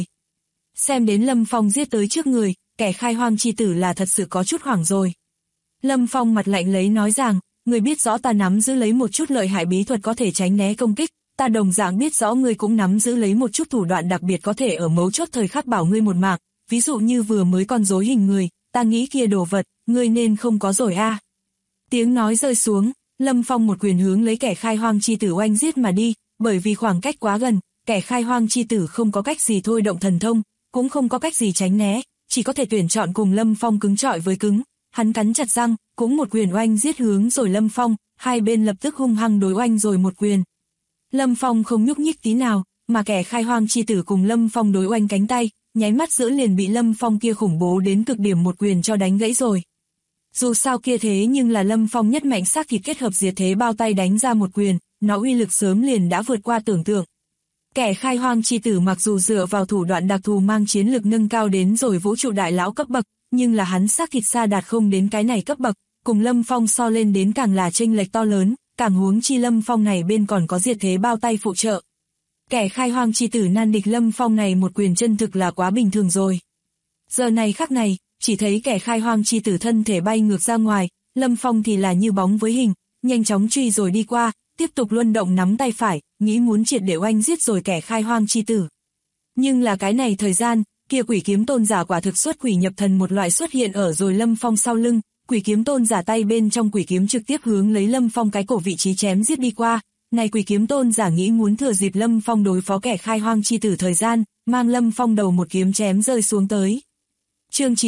Xem đến Lâm Phong giết tới trước người, kẻ khai hoang chi tử là thật sự có chút hoảng rồi. Lâm Phong mặt lạnh lấy nói rằng, người biết rõ ta nắm giữ lấy một chút lợi hại bí thuật có thể tránh né công kích, ta đồng dạng biết rõ ngươi cũng nắm giữ lấy một chút thủ đoạn đặc biệt có thể ở mấu chốt thời khắc bảo ngươi một mạng, ví dụ như vừa mới con rối hình người, ta nghĩ kia đồ vật, ngươi nên không có rồi a. Tiếng nói rơi xuống, Lâm Phong một quyền hướng lấy kẻ khai hoang chi tử oanh giết mà đi, bởi vì khoảng cách quá gần, kẻ khai hoang chi tử không có cách gì thôi động thần thông, cũng không có cách gì tránh né, chỉ có thể tuyển chọn cùng Lâm Phong cứng chọi với cứng. hắn cắn chặt răng, cũng một quyền oanh giết hướng rồi Lâm Phong, hai bên lập tức hung hăng đối oanh rồi một quyền. Lâm Phong không nhúc nhích tí nào, mà kẻ khai hoang chi tử cùng Lâm Phong đối oanh cánh tay, nháy mắt giữa liền bị Lâm Phong kia khủng bố đến cực điểm một quyền cho đánh gãy rồi. Dù sao kia thế nhưng là Lâm Phong nhất mạnh xác thịt kết hợp diệt thế bao tay đánh ra một quyền, nó uy lực sớm liền đã vượt qua tưởng tượng. Kẻ khai hoang chi tử mặc dù dựa vào thủ đoạn đặc thù mang chiến lực nâng cao đến rồi vũ trụ đại lão cấp bậc, nhưng là hắn xác thịt xa đạt không đến cái này cấp bậc, cùng Lâm Phong so lên đến càng là chênh lệch to lớn, càng huống chi Lâm Phong này bên còn có diệt thế bao tay phụ trợ. Kẻ khai hoang chi tử nan địch Lâm Phong này một quyền chân thực là quá bình thường rồi. Giờ này khắc này, chỉ thấy kẻ khai hoang chi tử thân thể bay ngược ra ngoài, Lâm Phong thì là như bóng với hình, nhanh chóng truy rồi đi qua, tiếp tục luân động nắm tay phải, nghĩ muốn triệt để oanh giết rồi kẻ khai hoang chi tử. Nhưng là cái này thời gian, kia quỷ kiếm tôn giả quả thực xuất quỷ nhập thần một loại xuất hiện ở rồi Lâm Phong sau lưng, quỷ kiếm tôn giả tay bên trong quỷ kiếm trực tiếp hướng lấy Lâm Phong cái cổ vị trí chém giết đi qua. Này quỷ kiếm tôn giả nghĩ muốn thừa dịp Lâm Phong đối phó kẻ khai hoang chi tử thời gian, mang Lâm Phong đầu một kiếm chém rơi xuống tới. Chương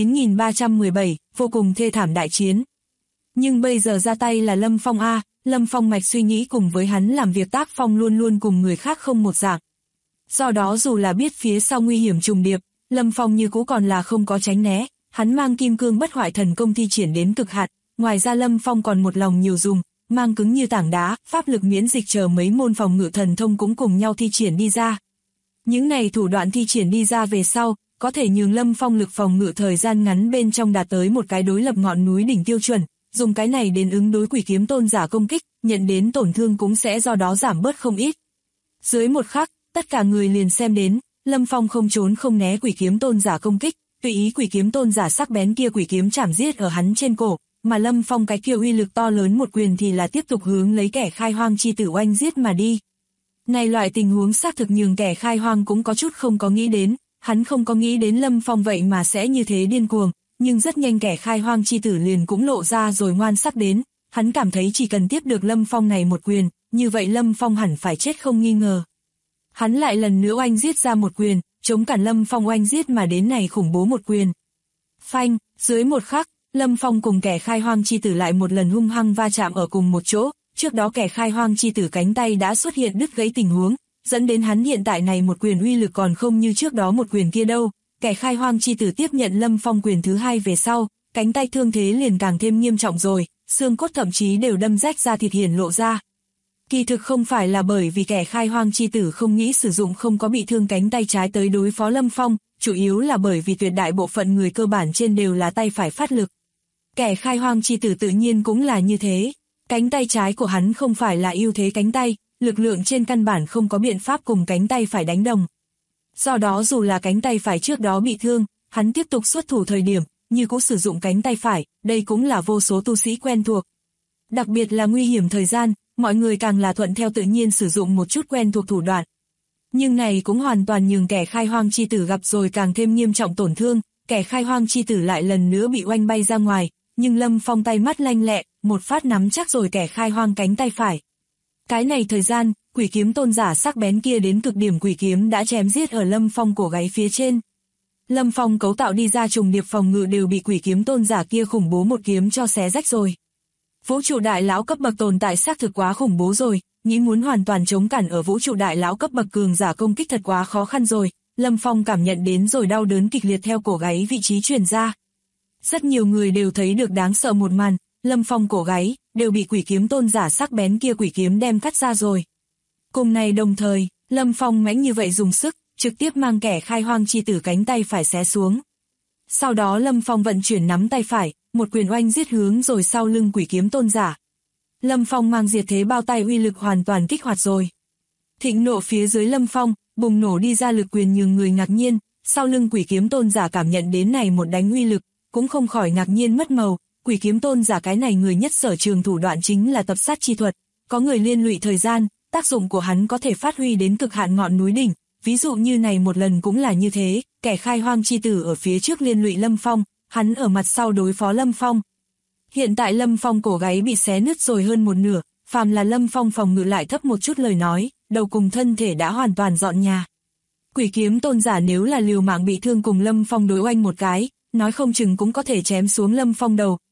9317, vô cùng thê thảm đại chiến. Nhưng bây giờ ra tay là Lâm Phong a, Lâm Phong mạch suy nghĩ cùng với hắn làm việc tác phong luôn luôn cùng người khác không một dạng. Do đó dù là biết phía sau nguy hiểm trùng điệp, Lâm Phong như cũ còn là không có tránh né, hắn mang kim cương bất hoại thần công thi triển đến cực hạn, ngoài ra Lâm Phong còn một lòng nhiều dùng, mang cứng như tảng đá, pháp lực miễn dịch chờ mấy môn phòng ngự thần thông cũng cùng nhau thi triển đi ra. Những này thủ đoạn thi triển đi ra về sau, có thể nhường Lâm Phong lực phòng ngự thời gian ngắn bên trong đạt tới một cái đối lập ngọn núi đỉnh tiêu chuẩn, dùng cái này đến ứng đối quỷ kiếm tôn giả công kích, nhận đến tổn thương cũng sẽ do đó giảm bớt không ít. Dưới một khắc, tất cả người liền xem đến, Lâm Phong không trốn không né quỷ kiếm tôn giả công kích, tùy ý quỷ kiếm tôn giả sắc bén kia quỷ kiếm chảm giết ở hắn trên cổ, mà Lâm Phong cái kia uy lực to lớn một quyền thì là tiếp tục hướng lấy kẻ khai hoang chi tử oanh giết mà đi. Này loại tình huống xác thực nhường kẻ khai hoang cũng có chút không có nghĩ đến, hắn không có nghĩ đến Lâm Phong vậy mà sẽ như thế điên cuồng, nhưng rất nhanh kẻ khai hoang chi tử liền cũng lộ ra rồi ngoan sắc đến, hắn cảm thấy chỉ cần tiếp được Lâm Phong này một quyền, như vậy Lâm Phong hẳn phải chết không nghi ngờ. Hắn lại lần nữa oanh giết ra một quyền, chống cản Lâm Phong oanh giết mà đến này khủng bố một quyền. Phanh, dưới một khắc, Lâm Phong cùng kẻ khai hoang chi tử lại một lần hung hăng va chạm ở cùng một chỗ, trước đó kẻ khai hoang chi tử cánh tay đã xuất hiện đứt gãy tình huống, dẫn đến hắn hiện tại này một quyền uy lực còn không như trước đó một quyền kia đâu. Kẻ khai hoang chi tử tiếp nhận Lâm Phong quyền thứ hai về sau, cánh tay thương thế liền càng thêm nghiêm trọng rồi, xương cốt thậm chí đều đâm rách ra thịt hiển lộ ra. Kỳ thực không phải là bởi vì kẻ khai hoang chi tử không nghĩ sử dụng không có bị thương cánh tay trái tới đối phó Lâm Phong, chủ yếu là bởi vì tuyệt đại bộ phận người cơ bản trên đều là tay phải phát lực. Kẻ khai hoang chi tử tự nhiên cũng là như thế, cánh tay trái của hắn không phải là ưu thế cánh tay, lực lượng trên căn bản không có biện pháp cùng cánh tay phải đánh đồng. Do đó dù là cánh tay phải trước đó bị thương, hắn tiếp tục xuất thủ thời điểm, như cũng sử dụng cánh tay phải, đây cũng là vô số tu sĩ quen thuộc. Đặc biệt là nguy hiểm thời gian, mọi người càng là thuận theo tự nhiên sử dụng một chút quen thuộc thủ đoạn. Nhưng này cũng hoàn toàn nhường kẻ khai hoang chi tử gặp rồi càng thêm nghiêm trọng tổn thương, kẻ khai hoang chi tử lại lần nữa bị oanh bay ra ngoài, nhưng Lâm Phong tay mắt lanh lẹ, một phát nắm chắc rồi kẻ khai hoang cánh tay phải. Cái này thời gian, quỷ kiếm tôn giả sắc bén kia đến cực điểm quỷ kiếm đã chém giết ở Lâm Phong cổ gáy phía trên. Lâm Phong cấu tạo đi ra trùng điệp phòng ngự đều bị quỷ kiếm tôn giả kia khủng bố một kiếm cho xé rách rồi. Vũ trụ đại lão cấp bậc tồn tại xác thực quá khủng bố rồi, nghĩ muốn hoàn toàn chống cản ở vũ trụ đại lão cấp bậc cường giả công kích thật quá khó khăn rồi. Lâm Phong cảm nhận đến rồi đau đớn kịch liệt theo cổ gáy vị trí truyền ra. Rất nhiều người đều thấy được đáng sợ một màn, Lâm Phong cổ gáy đều bị quỷ kiếm tôn giả sắc bén kia quỷ kiếm đem cắt ra rồi. Cùng này đồng thời, Lâm Phong mãnh như vậy dùng sức, trực tiếp mang kẻ khai hoang chi tử cánh tay phải xé xuống. Sau đó Lâm Phong vận chuyển nắm tay phải, một quyền oanh giết hướng rồi sau lưng quỷ kiếm tôn giả. Lâm Phong mang diệt thế bao tay uy lực hoàn toàn kích hoạt rồi. Thịnh nộ phía dưới Lâm Phong, bùng nổ đi ra lực quyền nhường người ngạc nhiên, sau lưng quỷ kiếm tôn giả cảm nhận đến này một đánh uy lực, cũng không khỏi ngạc nhiên mất màu, quỷ kiếm tôn giả cái này người nhất sở trường thủ đoạn chính là tập sát chi thuật, có người liên lụy thời gian, tác dụng của hắn có thể phát huy đến cực hạn ngọn núi đỉnh, ví dụ như này một lần cũng là như thế, kẻ khai hoang chi tử ở phía trước liên lụy Lâm Phong, hắn ở mặt sau đối phó Lâm Phong. Hiện tại Lâm Phong cổ gáy bị xé nứt rồi hơn một nửa, phàm là Lâm Phong phòng ngự lại thấp một chút lời nói, đầu cùng thân thể đã hoàn toàn dọn nhà. Quỷ kiếm tôn giả nếu là liều mạng bị thương cùng Lâm Phong đối oanh một cái, nói không chừng cũng có thể chém xuống Lâm Phong đầu,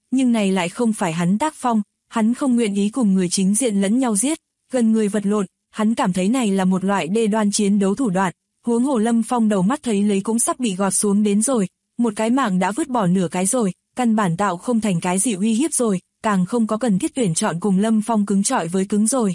nhưng này lại không phải hắn tác phong, hắn không nguyện ý cùng người chính diện lẫn nhau giết, gần người vật lộn, hắn cảm thấy này là một loại đê đoan chiến đấu thủ đoạn, huống hồ Lâm Phong đầu mắt thấy lấy cũng sắp bị gọt xuống đến rồi, một cái mạng đã vứt bỏ nửa cái rồi, căn bản tạo không thành cái gì uy hiếp rồi, càng không có cần thiết tuyển chọn cùng Lâm Phong cứng chọi với cứng rồi.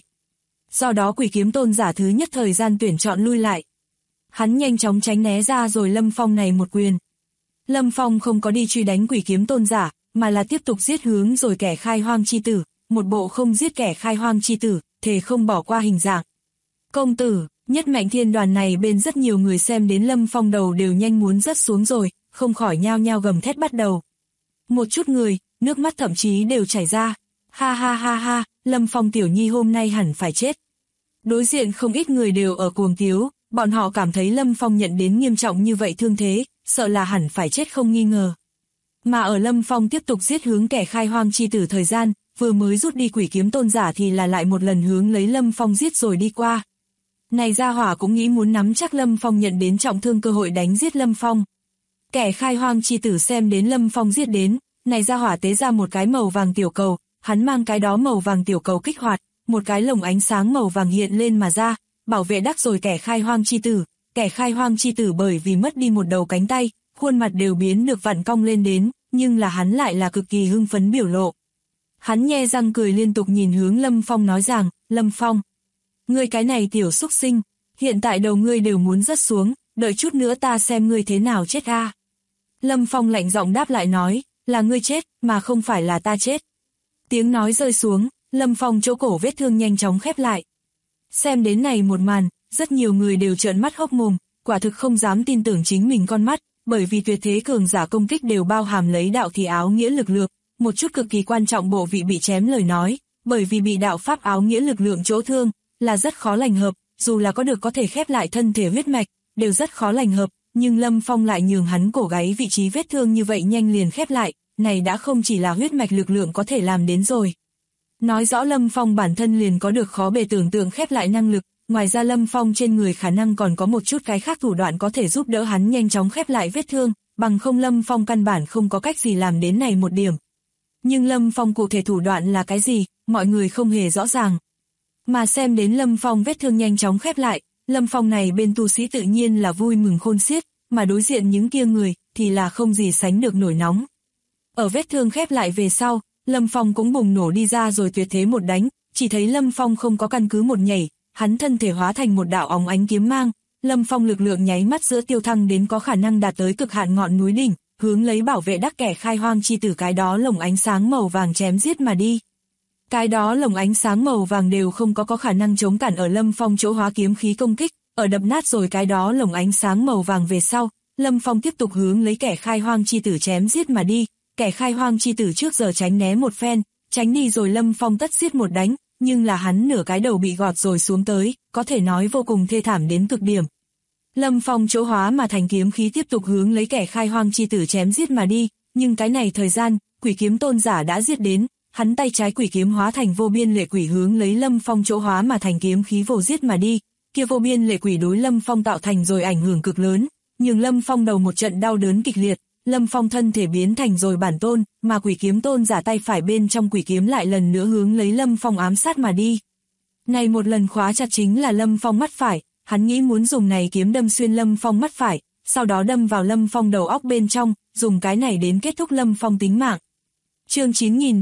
Do đó Quỷ Kiếm Tôn giả thứ nhất thời gian tuyển chọn lui lại. Hắn nhanh chóng tránh né ra rồi Lâm Phong này một quyền. Lâm Phong không có đi truy đánh Quỷ Kiếm Tôn giả, mà là tiếp tục giết hướng rồi kẻ khai hoang chi tử, một bộ không giết kẻ khai hoang chi tử, thề không bỏ qua hình dạng. Công tử, Nhất Mạnh Thiên đoàn này bên rất nhiều người xem đến Lâm Phong đầu đều nhanh muốn rớt xuống rồi, không khỏi nhao nhao gầm thét bắt đầu. Một chút người, nước mắt thậm chí đều chảy ra. Ha ha ha ha, Lâm Phong tiểu nhi hôm nay hẳn phải chết. Đối diện không ít người đều ở cuồng tiếu, bọn họ cảm thấy Lâm Phong nhận đến nghiêm trọng như vậy thương thế, sợ là hẳn phải chết không nghi ngờ. Mà ở Lâm Phong tiếp tục giết hướng kẻ khai hoang chi tử thời gian, vừa mới rút đi Quỷ Kiếm Tôn giả thì là lại một lần hướng lấy Lâm Phong giết rồi đi qua. Này gia hỏa cũng nghĩ muốn nắm chắc Lâm Phong nhận đến trọng thương cơ hội đánh giết Lâm Phong. Kẻ khai hoang chi tử xem đến Lâm Phong giết đến, này gia hỏa tế ra một cái màu vàng tiểu cầu, hắn mang cái đó màu vàng tiểu cầu kích hoạt, một cái lồng ánh sáng màu vàng hiện lên mà ra, bảo vệ đắc rồi kẻ khai hoang chi tử. Kẻ khai hoang chi tử bởi vì mất đi một đầu cánh tay, khuôn mặt đều biến được vặn cong lên đến, nhưng là hắn lại là cực kỳ hưng phấn biểu lộ. Hắn nhe răng cười liên tục nhìn hướng Lâm Phong nói rằng, Lâm Phong, ngươi cái này tiểu xúc sinh, hiện tại đầu ngươi đều muốn rớt xuống, đợi chút nữa ta xem ngươi thế nào chết a. Lâm Phong lạnh giọng đáp lại nói, là ngươi chết, mà không phải là ta chết. Tiếng nói rơi xuống, Lâm Phong chỗ cổ vết thương nhanh chóng khép lại. Xem đến này một màn, rất nhiều người đều trợn mắt hốc mồm, quả thực không dám tin tưởng chính mình con mắt, bởi vì tuyệt thế cường giả công kích đều bao hàm lấy đạo thì áo nghĩa lực lượng, một chút cực kỳ quan trọng bộ vị bị chém lời nói, bởi vì bị đạo pháp áo nghĩa lực lượng chỗ thương, là rất khó lành hợp, dù là có được có thể khép lại thân thể huyết mạch, đều rất khó lành hợp, nhưng Lâm Phong lại nhường hắn cổ gáy vị trí vết thương như vậy nhanh liền khép lại, này đã không chỉ là huyết mạch lực lượng có thể làm đến rồi. Nói rõ Lâm Phong bản thân liền có được khó bề tưởng tượng khép lại năng lực, ngoài ra Lâm Phong trên người khả năng còn có một chút cái khác thủ đoạn có thể giúp đỡ hắn nhanh chóng khép lại vết thương, bằng không Lâm Phong căn bản không có cách gì làm đến này một điểm. Nhưng Lâm Phong cụ thể thủ đoạn là cái gì, mọi người không hề rõ ràng. Mà xem đến Lâm Phong vết thương nhanh chóng khép lại, Lâm Phong này bên tu sĩ tự nhiên là vui mừng khôn xiết, mà đối diện những kia người thì là không gì sánh được nổi nóng. Ở vết thương khép lại về sau, Lâm Phong cũng bùng nổ đi ra rồi tuyệt thế một đánh, chỉ thấy Lâm Phong không có căn cứ một nhảy, hắn thân thể hóa thành một đạo óng ánh kiếm mang, Lâm Phong lực lượng nháy mắt giữa tiêu thăng đến có khả năng đạt tới cực hạn ngọn núi đỉnh, hướng lấy bảo vệ đắc kẻ khai hoang chi tử cái đó lồng ánh sáng màu vàng chém giết mà đi. Cái đó lồng ánh sáng màu vàng đều không có khả năng chống cản ở Lâm Phong chỗ hóa kiếm khí công kích, ở đập nát rồi cái đó lồng ánh sáng màu vàng về sau, Lâm Phong tiếp tục hướng lấy kẻ khai hoang chi tử chém giết mà đi, kẻ khai hoang chi tử trước giờ tránh né một phen, tránh đi rồi Lâm Phong tất giết một đánh, nhưng là hắn nửa cái đầu bị gọt rồi xuống tới, có thể nói vô cùng thê thảm đến cực điểm. Lâm Phong chỗ hóa mà thành kiếm khí tiếp tục hướng lấy kẻ khai hoang chi tử chém giết mà đi, nhưng cái này thời gian, Quỷ Kiếm Tôn giả đã giết đến, hắn tay trái quỷ kiếm hóa thành vô biên lệ quỷ hướng lấy Lâm Phong chỗ hóa mà thành kiếm khí vồ giết mà đi, kia vô biên lệ quỷ đối Lâm Phong tạo thành rồi ảnh hưởng cực lớn, nhưng Lâm Phong đầu một trận đau đớn kịch liệt, Lâm Phong thân thể biến thành rồi bản tôn, mà Quỷ Kiếm Tôn giả tay phải bên trong quỷ kiếm lại lần nữa hướng lấy Lâm Phong ám sát mà đi. Này một lần khóa chặt chính là Lâm Phong mắt phải, hắn nghĩ muốn dùng này kiếm đâm xuyên Lâm Phong mắt phải, sau đó đâm vào Lâm Phong đầu óc bên trong, dùng cái này đến kết thúc Lâm Phong tính mạng. Chương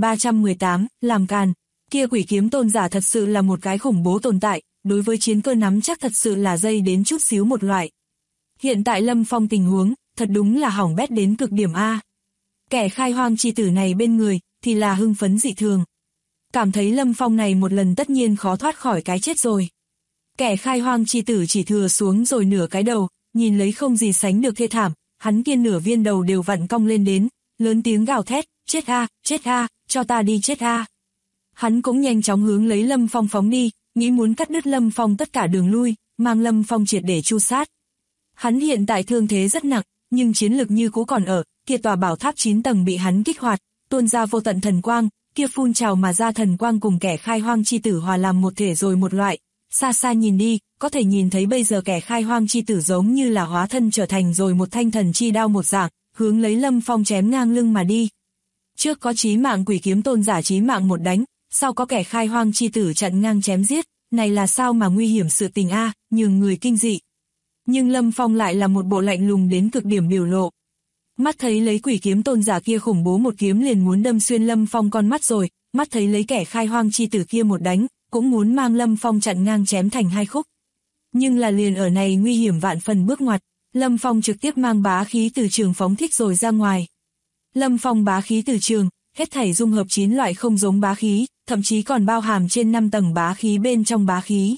9318, làm càn. Kia Quỷ Kiếm Tôn giả thật sự là một cái khủng bố tồn tại, đối với chiến cơ nắm chắc thật sự là dây đến chút xíu một loại. Hiện tại Lâm Phong tình huống, thật đúng là hỏng bét đến cực điểm A. Kẻ khai hoang chi tử này bên người, thì là hưng phấn dị thường. Cảm thấy Lâm Phong này một lần tất nhiên khó thoát khỏi cái chết rồi. Kẻ khai hoang chi tử chỉ thừa xuống rồi nửa cái đầu, nhìn lấy không gì sánh được thê thảm, hắn kia nửa viên đầu đều vặn cong lên đến, lớn tiếng gào thét, chết a, cho ta đi chết a. Hắn cũng nhanh chóng hướng lấy Lâm Phong phóng đi, nghĩ muốn cắt đứt Lâm Phong tất cả đường lui, mang Lâm Phong triệt để tru sát. Hắn hiện tại thương thế rất nặng, nhưng chiến lực như cũ còn ở, kia tòa bảo tháp 9 tầng bị hắn kích hoạt, tuôn ra vô tận thần quang, kia phun trào mà ra thần quang cùng kẻ khai hoang chi tử hòa làm một thể rồi một loại. Xa xa nhìn đi, có thể nhìn thấy bây giờ kẻ khai hoang chi tử giống như là hóa thân trở thành rồi một thanh thần chi đao một dạng, hướng lấy Lâm Phong chém ngang lưng mà đi. Trước có chí mạng quỷ kiếm tôn giả chí mạng một đánh, sau có kẻ khai hoang chi tử chặn ngang chém giết, này là sao mà nguy hiểm sự tình a, nhường người kinh dị. Nhưng Lâm Phong lại là một bộ lạnh lùng đến cực điểm biểu lộ. Mắt thấy lấy quỷ kiếm tôn giả kia khủng bố một kiếm liền muốn đâm xuyên Lâm Phong con mắt rồi, mắt thấy lấy kẻ khai hoang chi tử kia một đánh, cũng muốn mang Lâm Phong chặn ngang chém thành hai khúc. Nhưng là liền ở này nguy hiểm vạn phần bước ngoặt, Lâm Phong trực tiếp mang bá khí từ trường phóng thích rồi ra ngoài. Lâm Phong bá khí từ trường, hết thảy dung hợp 9 loại không giống bá khí, thậm chí còn bao hàm trên 5 tầng bá khí bên trong bá khí.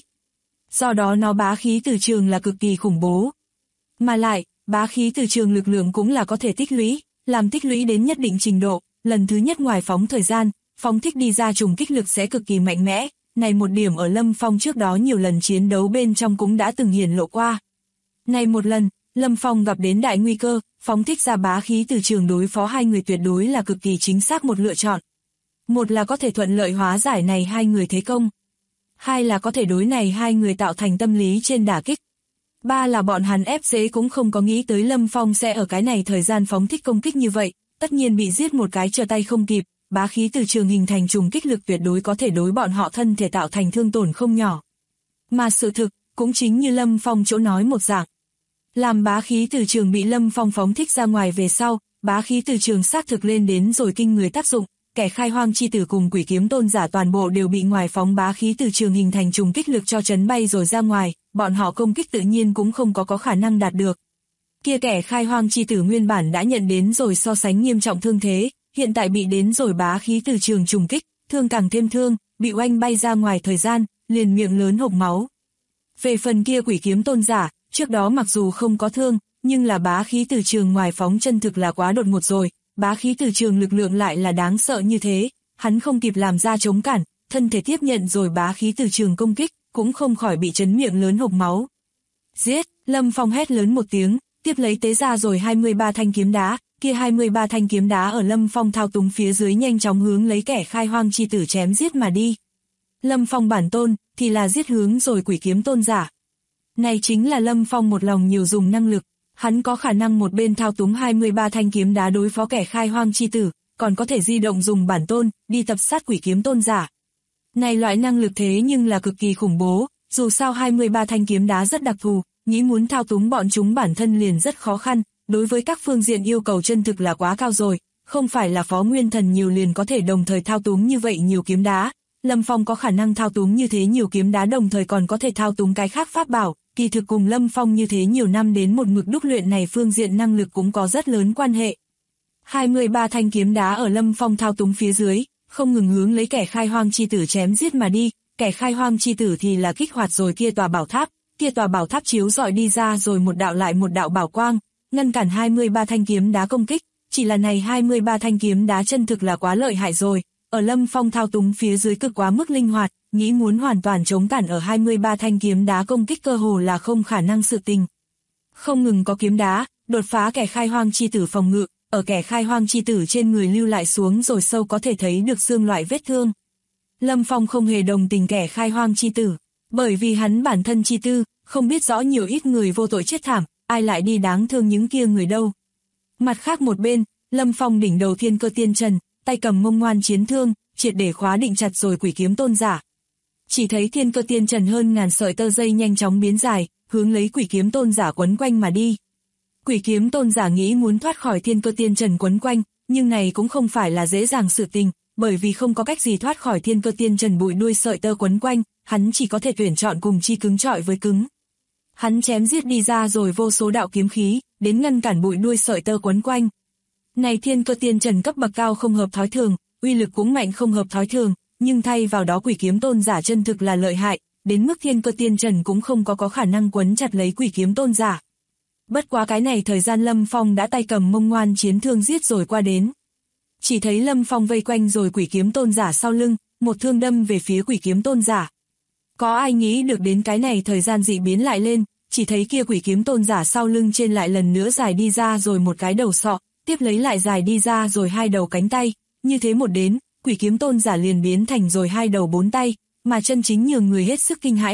Do đó nó bá khí từ trường là cực kỳ khủng bố. Mà lại, bá khí từ trường lực lượng cũng là có thể tích lũy, làm tích lũy đến nhất định trình độ, lần thứ nhất ngoài phóng thời gian, phóng thích đi ra trùng kích lực sẽ cực kỳ mạnh mẽ, này một điểm ở Lâm Phong trước đó nhiều lần chiến đấu bên trong cũng đã từng hiển lộ qua. Này một lần, Lâm Phong gặp đến đại nguy cơ, phóng thích ra bá khí từ trường đối phó hai người tuyệt đối là cực kỳ chính xác một lựa chọn. Một là có thể thuận lợi hóa giải này hai người thế công. Hai là có thể đối này hai người tạo thành tâm lý trên đả kích. Ba là bọn hắn ép dễ cũng không có nghĩ tới Lâm Phong sẽ ở cái này thời gian phóng thích công kích như vậy, tất nhiên bị giết một cái trở tay không kịp, bá khí từ trường hình thành trùng kích lực tuyệt đối có thể đối bọn họ thân thể tạo thành thương tổn không nhỏ. Mà sự thực, cũng chính như Lâm Phong chỗ nói một dạng. Làm bá khí từ trường bị Lâm Phong phóng thích ra ngoài về sau, bá khí từ trường xác thực lên đến rồi kinh người tác dụng, kẻ khai hoang chi tử cùng quỷ kiếm tôn giả toàn bộ đều bị ngoài phóng bá khí từ trường hình thành trùng kích lực cho chấn bay rồi ra ngoài, bọn họ công kích tự nhiên cũng không có khả năng đạt được. Kia kẻ khai hoang chi tử nguyên bản đã nhận đến rồi so sánh nghiêm trọng thương thế, hiện tại bị đến rồi bá khí từ trường trùng kích, thương càng thêm thương, bị oanh bay ra ngoài thời gian, liền miệng lớn hộc máu. Về phần kia quỷ kiếm tôn giả, trước đó mặc dù không có thương, nhưng là bá khí từ trường ngoài phóng chân thực là quá đột ngột rồi, bá khí từ trường lực lượng lại là đáng sợ như thế, hắn không kịp làm ra chống cản, thân thể tiếp nhận rồi bá khí từ trường công kích, cũng không khỏi bị chấn miệng lớn hộc máu. Giết, Lâm Phong hét lớn một tiếng, tiếp lấy tế ra rồi 23 thanh kiếm đá, kia 23 thanh kiếm đá ở Lâm Phong thao túng phía dưới nhanh chóng hướng lấy kẻ khai hoang chi tử chém giết mà đi. Lâm Phong bản tôn, thì là giết hướng rồi quỷ kiếm tôn giả. Này chính là Lâm Phong một lòng nhiều dùng năng lực, hắn có khả năng một bên thao túng 23 thanh kiếm đá đối phó kẻ khai hoang chi tử, còn có thể di động dùng bản tôn, đi tập sát quỷ kiếm tôn giả. Này loại năng lực thế nhưng là cực kỳ khủng bố, dù sao 23 thanh kiếm đá rất đặc thù, nghĩ muốn thao túng bọn chúng bản thân liền rất khó khăn, đối với các phương diện yêu cầu chân thực là quá cao rồi, không phải là phó nguyên thần nhiều liền có thể đồng thời thao túng như vậy nhiều kiếm đá. Lâm Phong có khả năng thao túng như thế nhiều kiếm đá đồng thời còn có thể thao túng cái khác pháp bảo, kỳ thực cùng Lâm Phong như thế nhiều năm đến một mực đúc luyện này phương diện năng lực cũng có rất lớn quan hệ. 23 thanh kiếm đá ở Lâm Phong thao túng phía dưới, không ngừng hướng lấy kẻ khai hoang chi tử chém giết mà đi, kẻ khai hoang chi tử thì là kích hoạt rồi kia tòa bảo tháp chiếu rọi đi ra rồi một đạo lại một đạo bảo quang, ngăn cản 23 thanh kiếm đá công kích, chỉ là này 23 thanh kiếm đá chân thực là quá lợi hại rồi, ở Lâm Phong thao túng phía dưới cực quá mức linh hoạt, nghĩ muốn hoàn toàn chống cản ở 23 thanh kiếm đá công kích cơ hồ là không khả năng sự tình. Không ngừng có kiếm đá, đột phá kẻ khai hoang chi tử phòng ngự, ở kẻ khai hoang chi tử trên người lưu lại xuống rồi sâu có thể thấy được xương loại vết thương. Lâm Phong không hề đồng tình kẻ khai hoang chi tử, bởi vì hắn bản thân chi tư, không biết rõ nhiều ít người vô tội chết thảm, ai lại đi đáng thương những kia người đâu. Mặt khác một bên, Lâm Phong đỉnh đầu thiên cơ tiên trần, tay cầm mông ngoan chiến thương, triệt để khóa định chặt rồi quỷ kiếm tôn giả. Chỉ thấy thiên cơ tiên trần hơn ngàn sợi tơ dây nhanh chóng biến dài, hướng lấy quỷ kiếm tôn giả quấn quanh mà đi. Quỷ kiếm tôn giả nghĩ muốn thoát khỏi thiên cơ tiên trần quấn quanh, nhưng này cũng không phải là dễ dàng sự tình, bởi vì không có cách gì thoát khỏi thiên cơ tiên trần bụi đuôi sợi tơ quấn quanh, hắn chỉ có thể tuyển chọn cùng chi cứng chọi với cứng. Hắn chém giết đi ra rồi vô số đạo kiếm khí, đến ngăn cản bụi đuôi sợi tơ quấn quanh. Này thiên cơ tiên trần cấp bậc cao không hợp thói thường, uy lực cũng mạnh không hợp thói thường, nhưng thay vào đó quỷ kiếm tôn giả chân thực là lợi hại, đến mức thiên cơ tiên trần cũng không có khả năng quấn chặt lấy quỷ kiếm tôn giả. Bất quá cái này thời gian Lâm Phong đã tay cầm mông ngoan chiến thương giết rồi qua đến. Chỉ thấy Lâm Phong vây quanh rồi quỷ kiếm tôn giả sau lưng, một thương đâm về phía quỷ kiếm tôn giả. Có ai nghĩ được đến cái này thời gian dị biến lại lên, chỉ thấy kia quỷ kiếm tôn giả sau lưng trên lại lần nữa dài đi ra rồi một cái đầu sọ, tiếp lấy lại dài đi ra rồi hai đầu cánh tay, như thế một đến, quỷ kiếm tôn giả liền biến thành rồi hai đầu bốn tay, mà chân chính nhường người hết sức kinh hãi là,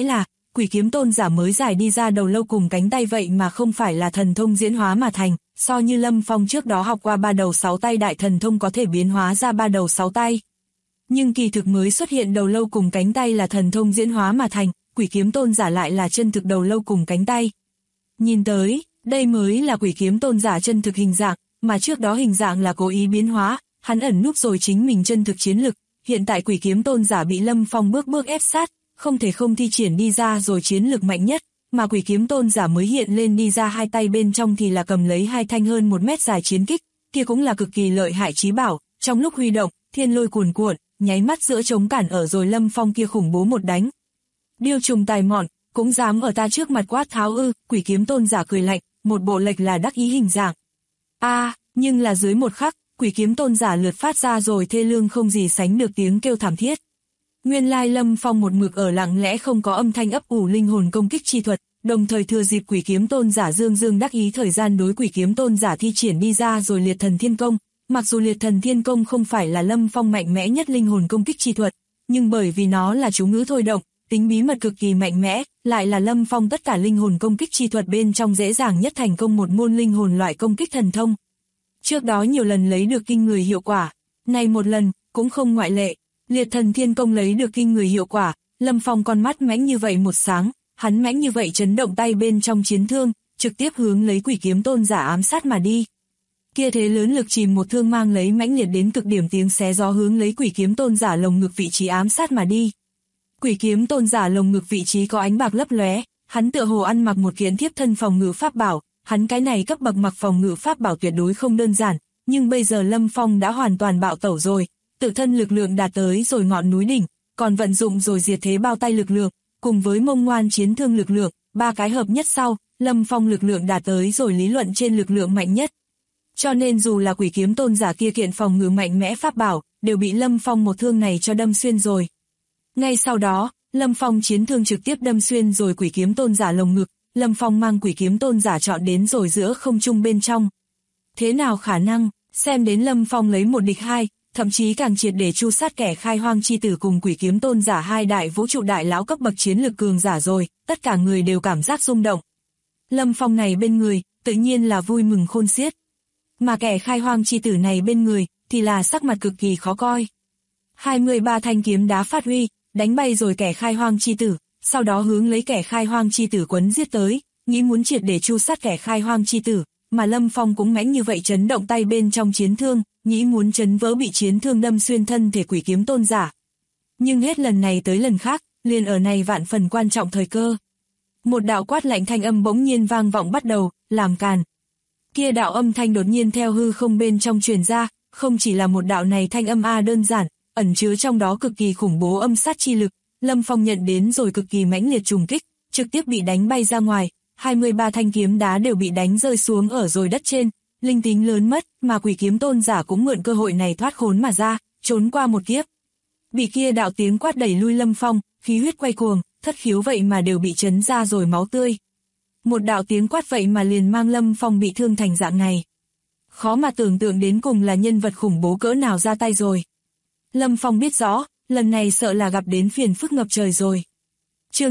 quỷ kiếm tôn giả mới giải đi ra đầu lâu cùng cánh tay vậy mà không phải là thần thông diễn hóa mà thành, so như Lâm Phong trước đó học qua 3 đầu 6 tay đại thần thông có thể biến hóa ra 3 đầu 6 tay. Nhưng kỳ thực mới xuất hiện đầu lâu cùng cánh tay là thần thông diễn hóa mà thành, quỷ kiếm tôn giả lại là chân thực đầu lâu cùng cánh tay. Nhìn tới, đây mới là quỷ kiếm tôn giả chân thực hình dạng, mà trước đó hình dạng là cố ý biến hóa, hắn ẩn núp rồi chính mình chân thực chiến lực, hiện tại quỷ kiếm tôn giả bị Lâm Phong bước bước ép sát, không thể không thi triển đi ra rồi chiến lực mạnh nhất, mà quỷ kiếm tôn giả mới hiện lên đi ra hai tay bên trong thì là cầm lấy hai thanh hơn 1 mét dài chiến kích, kia cũng là cực kỳ lợi hại chí bảo, trong lúc huy động, thiên lôi cuồn cuộn, nháy mắt giữa chống cản ở rồi Lâm Phong kia khủng bố một đánh. Điêu trùng tài mọn, cũng dám ở ta trước mặt quát tháo ư, quỷ kiếm tôn giả cười lạnh, một bộ lệch là đắc ý hình dạng. Nhưng là dưới một khắc, quỷ kiếm tôn giả lượt phát ra rồi thê lương không gì sánh được tiếng kêu thảm thiết. Nguyên lai Lâm Phong một mực ở lặng lẽ không có âm thanh ấp ủ linh hồn công kích chi thuật, đồng thời thừa dịp quỷ kiếm tôn giả dương đắc ý thời gian đối quỷ kiếm tôn giả thi triển đi ra rồi liệt thần thiên công. Mặc dù liệt thần thiên công không phải là Lâm Phong mạnh mẽ nhất linh hồn công kích chi thuật, nhưng bởi vì nó là chú ngữ thôi động, tính bí mật cực kỳ mạnh mẽ, lại là Lâm Phong tất cả linh hồn công kích chi thuật bên trong dễ dàng nhất thành công một môn linh hồn loại công kích thần thông. Trước đó nhiều lần lấy được kinh người hiệu quả, này một lần, cũng không ngoại lệ. Liệt thần thiên công lấy được kinh người hiệu quả, Lâm Phong con mắt mãnh như vậy một sáng, hắn mãnh như vậy chấn động tay bên trong chiến thương, trực tiếp hướng lấy quỷ kiếm tôn giả ám sát mà đi. Kia thế lớn lực chìm một thương mang lấy mãnh liệt đến cực điểm tiếng xé gió hướng lấy quỷ kiếm tôn giả lồng ngực vị trí ám sát mà đi. Quỷ kiếm tôn giả lồng ngực vị trí có ánh bạc lấp lóe, hắn tựa hồ ăn mặc một kiện thiếp thân phòng ngự pháp bảo, hắn cái này cấp bậc mặc phòng ngự pháp bảo tuyệt đối không đơn giản, nhưng bây giờ Lâm Phong đã hoàn toàn bạo tẩu rồi, tự thân lực lượng đạt tới rồi ngọn núi đỉnh, còn vận dụng rồi diệt thế bao tay lực lượng, cùng với mông ngoan chiến thương lực lượng, ba cái hợp nhất sau, Lâm Phong lực lượng đạt tới rồi lý luận trên lực lượng mạnh nhất. Cho nên dù là quỷ kiếm tôn giả kia kiện phòng ngự mạnh mẽ pháp bảo, đều bị Lâm Phong một thương này cho đâm xuyên rồi. Ngay sau đó, Lâm Phong chiến thương trực tiếp đâm xuyên rồi quỷ kiếm tôn giả lồng ngực, Lâm Phong mang quỷ kiếm tôn giả chọn đến rồi giữa không trung bên trong. Thế nào khả năng, xem đến Lâm Phong lấy một địch hai, thậm chí càng triệt để chu sát kẻ khai hoang chi tử cùng quỷ kiếm tôn giả hai đại vũ trụ đại lão cấp bậc chiến lực cường giả rồi, tất cả người đều cảm giác rung động. Lâm Phong này bên người, tự nhiên là vui mừng khôn xiết. Mà kẻ khai hoang chi tử này bên người, thì là sắc mặt cực kỳ khó coi. 23 thanh kiếm đá phát huy, đánh bay rồi kẻ khai hoang chi tử, sau đó hướng lấy kẻ khai hoang chi tử quấn giết tới, nghĩ muốn triệt để chu sát kẻ khai hoang chi tử, mà Lâm Phong cũng mãnh như vậy chấn động tay bên trong chiến thương, nghĩ muốn chấn vỡ bị chiến thương đâm xuyên thân thể quỷ kiếm tôn giả. Nhưng hết lần này tới lần khác, liền ở này vạn phần quan trọng thời cơ. Một đạo quát lạnh thanh âm bỗng nhiên vang vọng bắt đầu, làm càn. Kia đạo âm thanh đột nhiên theo hư không bên trong truyền ra, không chỉ là một đạo này thanh âm đơn giản, ẩn chứa trong đó cực kỳ khủng bố âm sát chi lực, Lâm Phong nhận đến rồi cực kỳ mãnh liệt trùng kích, trực tiếp bị đánh bay ra ngoài, 23 thanh kiếm đá đều bị đánh rơi xuống ở rồi đất trên, linh tính lớn mất, mà quỷ kiếm tôn giả cũng mượn cơ hội này thoát khốn mà ra, trốn qua một kiếp. Bị kia đạo tiếng quát đẩy lui Lâm Phong, khí huyết quay cuồng, thất khiếu vậy mà đều bị chấn ra rồi máu tươi. Một đạo tiếng quát vậy mà liền mang Lâm Phong bị thương thành dạng này. Khó mà tưởng tượng đến cùng là nhân vật khủng bố cỡ nào ra tay rồi. Lâm Phong biết rõ, lần này sợ là gặp đến phiền phức ngập trời rồi. Chương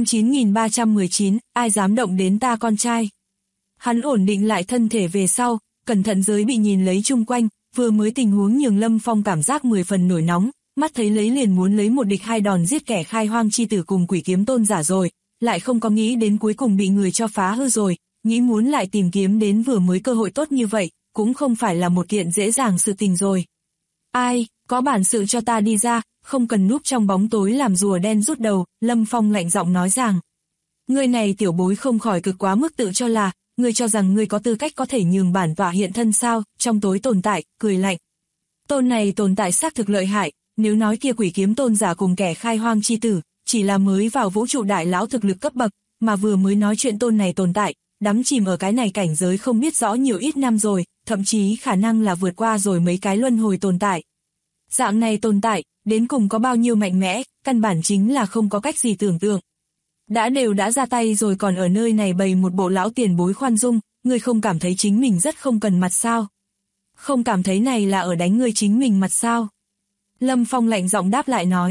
9319, ai dám động đến ta con trai. Hắn ổn định lại thân thể về sau, cẩn thận giới bị nhìn lấy chung quanh, vừa mới tình huống nhường Lâm Phong cảm giác 10 phần nổi nóng, mắt thấy lấy liền muốn lấy một địch hai đòn giết kẻ khai hoang chi tử cùng quỷ kiếm tôn giả rồi, lại không có nghĩ đến cuối cùng bị người cho phá hư rồi, nghĩ muốn lại tìm kiếm đến vừa mới cơ hội tốt như vậy, cũng không phải là một kiện dễ dàng sự tình rồi. Ai, có bản sự cho ta đi ra, không cần núp trong bóng tối làm rùa đen rút đầu, Lâm Phong lạnh giọng nói rằng. Người này tiểu bối không khỏi cực quá mức tự cho là, người cho rằng người có tư cách có thể nhường bản tọa hiện thân sao, trong tối tồn tại, cười lạnh. Tôn này tồn tại xác thực lợi hại, nếu nói kia quỷ kiếm tôn giả cùng kẻ khai hoang chi tử, chỉ là mới vào vũ trụ đại lão thực lực cấp bậc, mà vừa mới nói chuyện tôn này tồn tại, đắm chìm ở cái này cảnh giới không biết rõ nhiều ít năm rồi, thậm chí khả năng là vượt qua rồi mấy cái luân hồi tồn tại. Dạng này tồn tại, đến cùng có bao nhiêu mạnh mẽ, căn bản chính là không có cách gì tưởng tượng. Đã ra tay rồi còn ở nơi này bày một bộ lão tiền bối khoan dung, ngươi không cảm thấy chính mình rất không cần mặt sao? Không cảm thấy này là ở đánh ngươi chính mình mặt sao? Lâm Phong lạnh giọng đáp lại nói,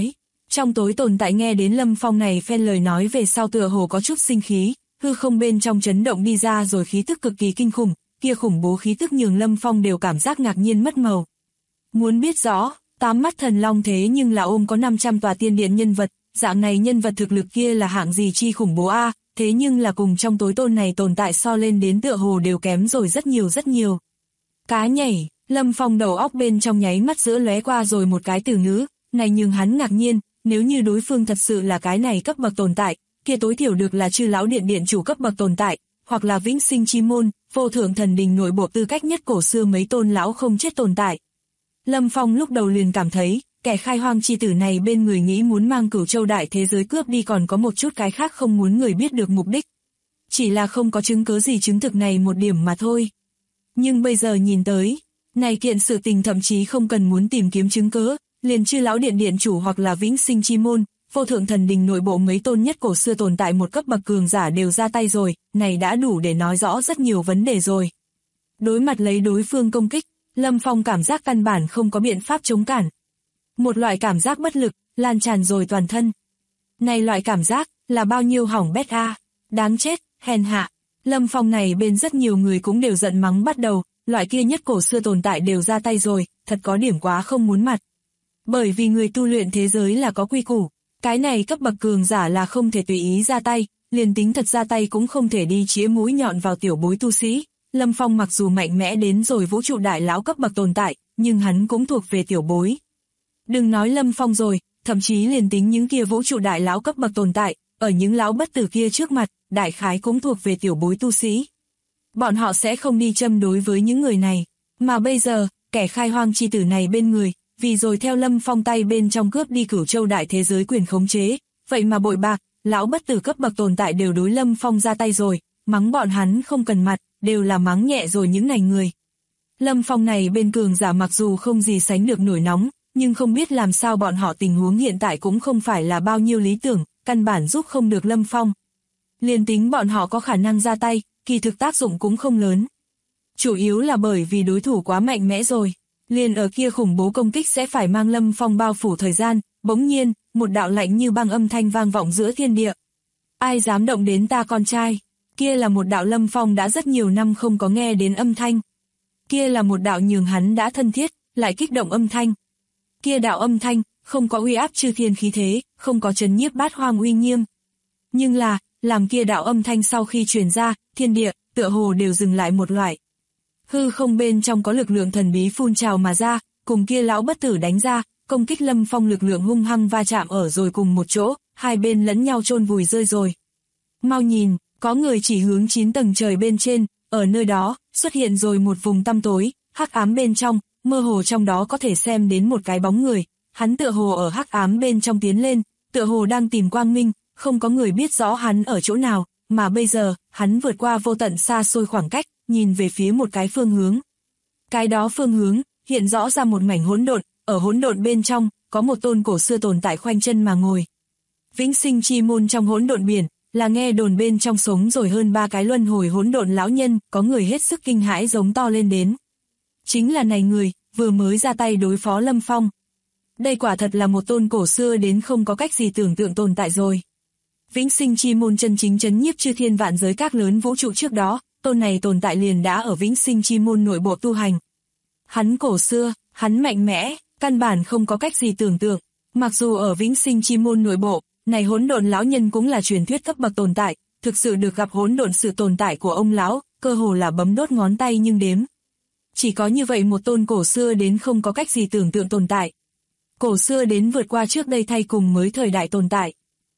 Trong tối tồn tại nghe đến Lâm Phong này phen lời nói về sau tựa hồ có chút sinh khí, hư không bên trong chấn động đi ra rồi khí tức cực kỳ kinh khủng, kia khủng bố khí tức nhường Lâm Phong đều cảm giác ngạc nhiên mất màu. Muốn biết rõ, 8 mắt thần long thế nhưng là ôm có 500 tòa tiên điện nhân vật, dạng này nhân vật thực lực kia là hạng gì chi khủng bố a, thế nhưng là cùng trong tối tôn này tồn tại so lên đến tựa hồ đều kém rồi rất nhiều rất nhiều. Cá nhảy, Lâm Phong đầu óc bên trong nháy mắt giữa lóe qua rồi một cái từ ngữ, này nhưng hắn ngạc nhiên, nếu như đối phương thật sự là cái này cấp bậc tồn tại, kia tối thiểu được là Chư Lão Điện điện chủ cấp bậc tồn tại, hoặc là Vĩnh Sinh Chi Môn, Vô Thượng Thần Đình nội bộ tư cách nhất cổ xưa mấy tôn lão không chết tồn tại. Lâm Phong lúc đầu liền cảm thấy, kẻ khai hoang chi tử này bên người nghĩ muốn mang Cửu Châu đại thế giới cướp đi còn có một chút cái khác không muốn người biết được mục đích. Chỉ là không có chứng cứ gì chứng thực này một điểm mà thôi. Nhưng bây giờ nhìn tới, này kiện sự tình thậm chí không cần muốn tìm kiếm chứng cứ, liền Chư Lão Điện điện chủ hoặc là Vĩnh Sinh Chi Môn, Vô Thượng Thần Đình nội bộ mấy tôn nhất cổ xưa tồn tại một cấp bậc cường giả đều ra tay rồi, này đã đủ để nói rõ rất nhiều vấn đề rồi. Đối mặt lấy đối phương công kích, Lâm Phong cảm giác căn bản không có biện pháp chống cản. Một loại cảm giác bất lực, lan tràn rồi toàn thân. Này loại cảm giác, là bao nhiêu hỏng bét a, đáng chết, hèn hạ. Lâm Phong này bên rất nhiều người cũng đều giận mắng bắt đầu, loại kia nhất cổ xưa tồn tại đều ra tay rồi, thật có điểm quá không muốn mặt. Bởi vì người tu luyện thế giới là có quy củ, cái này cấp bậc cường giả là không thể tùy ý ra tay, liền tính thật ra tay cũng không thể đi chĩa mũi nhọn vào tiểu bối tu sĩ. Lâm Phong mặc dù mạnh mẽ đến rồi vũ trụ đại lão cấp bậc tồn tại, nhưng hắn cũng thuộc về tiểu bối. Đừng nói Lâm Phong rồi, thậm chí liền tính những kia vũ trụ đại lão cấp bậc tồn tại, ở những lão bất tử kia trước mặt, đại khái cũng thuộc về tiểu bối tu sĩ. Bọn họ sẽ không đi châm đối với những người này, mà bây giờ, kẻ khai hoang chi tử này bên người, vì rồi theo Lâm Phong tay bên trong cướp đi Cửu Châu đại thế giới quyền khống chế, vậy mà bội bạc, lão bất tử cấp bậc tồn tại đều đối Lâm Phong ra tay rồi, mắng bọn hắn không cần mặt, đều là mắng nhẹ rồi những này người. Lâm Phong này bên cường giả mặc dù không gì sánh được nổi nóng, nhưng không biết làm sao bọn họ tình huống hiện tại cũng không phải là bao nhiêu lý tưởng, căn bản giúp không được Lâm Phong. Liên tính bọn họ có khả năng ra tay, kỳ thực tác dụng cũng không lớn. Chủ yếu là bởi vì đối thủ quá mạnh mẽ rồi. Liền ở kia khủng bố công kích sẽ phải mang Lâm Phong bao phủ thời gian, bỗng nhiên, một đạo lạnh như băng âm thanh vang vọng giữa thiên địa. Ai dám động đến ta con trai? Kia là một đạo Lâm Phong đã rất nhiều năm không có nghe đến âm thanh. Kia là một đạo nhường hắn đã thân thiết, lại kích động âm thanh. Kia đạo âm thanh, không có uy áp chư thiên khí thế, không có trấn nhiếp bát hoang uy nghiêm. Nhưng là, làm kia đạo âm thanh sau khi truyền ra, thiên địa, tựa hồ đều dừng lại một loại. Hư không bên trong có lực lượng thần bí phun trào mà ra, cùng kia lão bất tử đánh ra, công kích Lâm Phong lực lượng hung hăng va chạm ở rồi cùng một chỗ, hai bên lẫn nhau chôn vùi rơi rồi. Mau nhìn, có người chỉ hướng 9 tầng trời bên trên, ở nơi đó, xuất hiện rồi một vùng tăm tối, hắc ám bên trong, mơ hồ trong đó có thể xem đến một cái bóng người, hắn tựa hồ ở hắc ám bên trong tiến lên, tựa hồ đang tìm quang minh, không có người biết rõ hắn ở chỗ nào, mà bây giờ, hắn vượt qua vô tận xa xôi khoảng cách, nhìn về phía một cái phương hướng. Cái đó phương hướng, hiện rõ ra một mảnh hỗn độn, ở hỗn độn bên trong, có một tôn cổ xưa tồn tại khoanh chân mà ngồi. Vĩnh Sinh Chi Môn trong hỗn độn biển, là nghe đồn bên trong sống rồi hơn 3 cái luân hồi hỗn độn lão nhân, có người hết sức kinh hãi giống to lên đến. Chính là này người, vừa mới ra tay đối phó Lâm Phong. Đây quả thật là một tôn cổ xưa đến không có cách gì tưởng tượng tồn tại rồi. Vĩnh Sinh Chi Môn chân chính trấn nhiếp chư thiên vạn giới các lớn vũ trụ trước đó, tôn này tồn tại liền đã ở Vĩnh Sinh Chi Môn nội bộ tu hành. Hắn cổ xưa, hắn mạnh mẽ, căn bản không có cách gì tưởng tượng. Mặc dù ở Vĩnh Sinh Chi Môn nội bộ, này hỗn độn lão nhân cũng là truyền thuyết cấp bậc tồn tại, thực sự được gặp hỗn độn sự tồn tại của ông lão, cơ hồ là bấm đốt ngón tay nhưng đếm. Chỉ có như vậy một tôn cổ xưa đến không có cách gì tưởng tượng tồn tại. Cổ xưa đến vượt qua trước đây thay cùng mới thời đại tồn tại.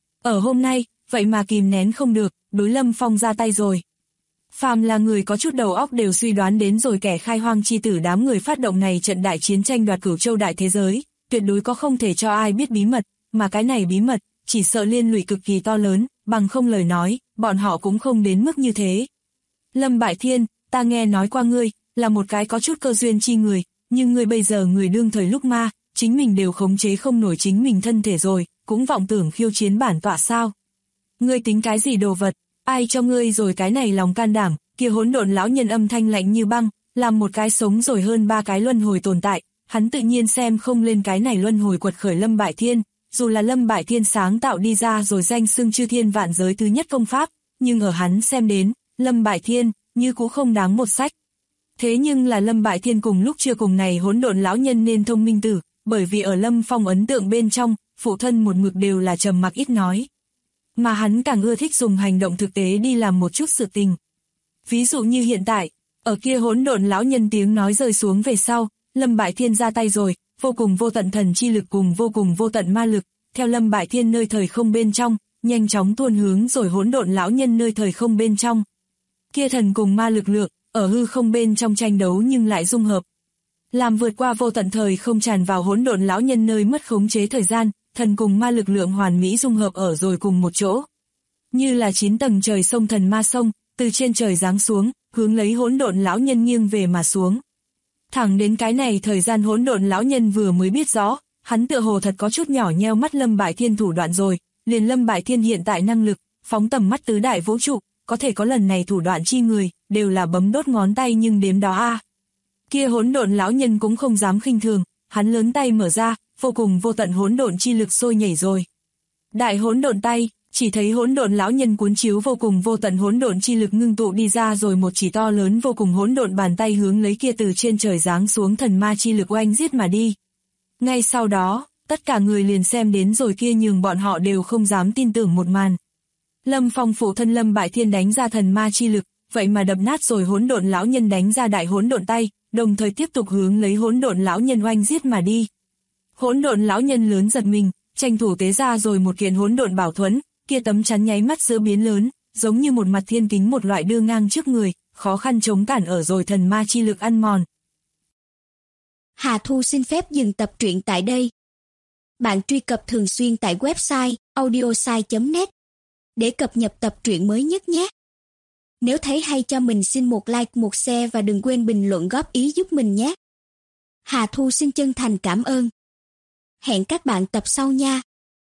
Ở hôm nay, vậy mà kìm nén không được, đối Lâm Phong ra tay rồi. Phàm là người có chút đầu óc đều suy đoán đến rồi kẻ khai hoang chi tử đám người phát động này trận đại chiến tranh đoạt Cửu Châu đại thế giới, tuyệt đối có không thể cho ai biết bí mật, mà cái này bí mật, chỉ sợ liên lụy cực kỳ to lớn, bằng không lời nói, bọn họ cũng không đến mức như thế. Lâm Bại Thiên, ta nghe nói qua ngươi, là một cái có chút cơ duyên chi người, nhưng ngươi bây giờ người đương thời lúc ma, chính mình đều khống chế không nổi chính mình thân thể rồi, cũng vọng tưởng khiêu chiến bản tọa sao. Ngươi tính cái gì đồ vật, ai cho ngươi rồi cái này lòng can đảm, kia hỗn độn lão nhân âm thanh lạnh như băng, làm một cái sống rồi hơn 3 cái luân hồi tồn tại, hắn tự nhiên xem không lên cái này luân hồi quật khởi Lâm Bại Thiên, dù là Lâm Bải Thiên sáng tạo đi ra rồi danh xưng chư thiên vạn giới thứ nhất công pháp, nhưng ở hắn xem đến, Lâm Bải Thiên, như cũng không đáng một sách. Thế nhưng là Lâm Bải Thiên cùng lúc chưa cùng này hỗn độn lão nhân nên thông minh tử, bởi vì ở Lâm Phong ấn tượng bên trong, phụ thân một mực đều là trầm mặc ít nói. Mà hắn càng ưa thích dùng hành động thực tế đi làm một chút sự tình. Ví dụ như hiện tại, ở kia hỗn độn lão nhân tiếng nói rơi xuống về sau, Lâm Bải Thiên ra tay rồi, vô cùng vô tận thần chi lực cùng vô cùng vô tận ma lực, theo Lâm Bải Thiên nơi thời không bên trong, nhanh chóng tuôn hướng rồi hỗn độn lão nhân nơi thời không bên trong. Kia thần cùng ma lực lượng, ở hư không bên trong tranh đấu nhưng lại dung hợp. Làm vượt qua vô tận thời không tràn vào hỗn độn lão nhân nơi mất khống chế thời gian, thần cùng ma lực lượng hoàn mỹ dung hợp ở rồi cùng một chỗ. Như là 9 tầng trời sông thần ma sông, từ trên trời giáng xuống, hướng lấy hỗn độn lão nhân nghiêng về mà xuống. Thẳng đến cái này thời gian hỗn độn lão nhân vừa mới biết rõ, hắn tựa hồ thật có chút nhỏ nheo mắt Lâm Bải Thiên thủ đoạn rồi, liền Lâm Bải Thiên hiện tại năng lực, phóng tầm mắt tứ đại vũ trụ, có thể có lần này thủ đoạn chi người, đều là bấm đốt ngón tay nhưng đếm đó a. Kia hỗn độn lão nhân cũng không dám khinh thường, hắn lớn tay mở ra, vô cùng vô tận hỗn độn chi lực sôi nhảy rồi. Đại hỗn độn tay, chỉ thấy hỗn độn lão nhân cuốn chiếu vô cùng vô tận hỗn độn chi lực ngưng tụ đi ra rồi một chỉ to lớn vô cùng hỗn độn bàn tay hướng lấy kia từ trên trời giáng xuống thần ma chi lực oanh giết mà đi. Ngay sau đó, tất cả người liền xem đến rồi kia nhường bọn họ đều không dám tin tưởng một màn. Lâm Phong phụ thân Lâm Bải Thiên đánh ra thần ma chi lực, vậy mà đập nát rồi hỗn độn lão nhân đánh ra đại hỗn độn tay, đồng thời tiếp tục hướng lấy hỗn độn lão nhân oanh giết mà đi. Hỗn độn lão nhân lớn giật mình, tranh thủ tế ra rồi một kiện hỗn độn bảo thuẫn, kia tấm chắn nháy mắt giữa biến lớn, giống như một mặt thiên kính một loại đưa ngang trước người, khó khăn chống cản ở rồi thần ma chi lực ăn mòn. Hà Thu xin phép dừng tập truyện tại đây. Bạn truy cập thường xuyên tại website audiosai.net để cập nhật tập truyện mới nhất nhé. Nếu thấy hay cho mình xin một like, một share và đừng quên bình luận góp ý giúp mình nhé. Hà Thu xin chân thành cảm ơn. Hẹn các bạn tập sau nha.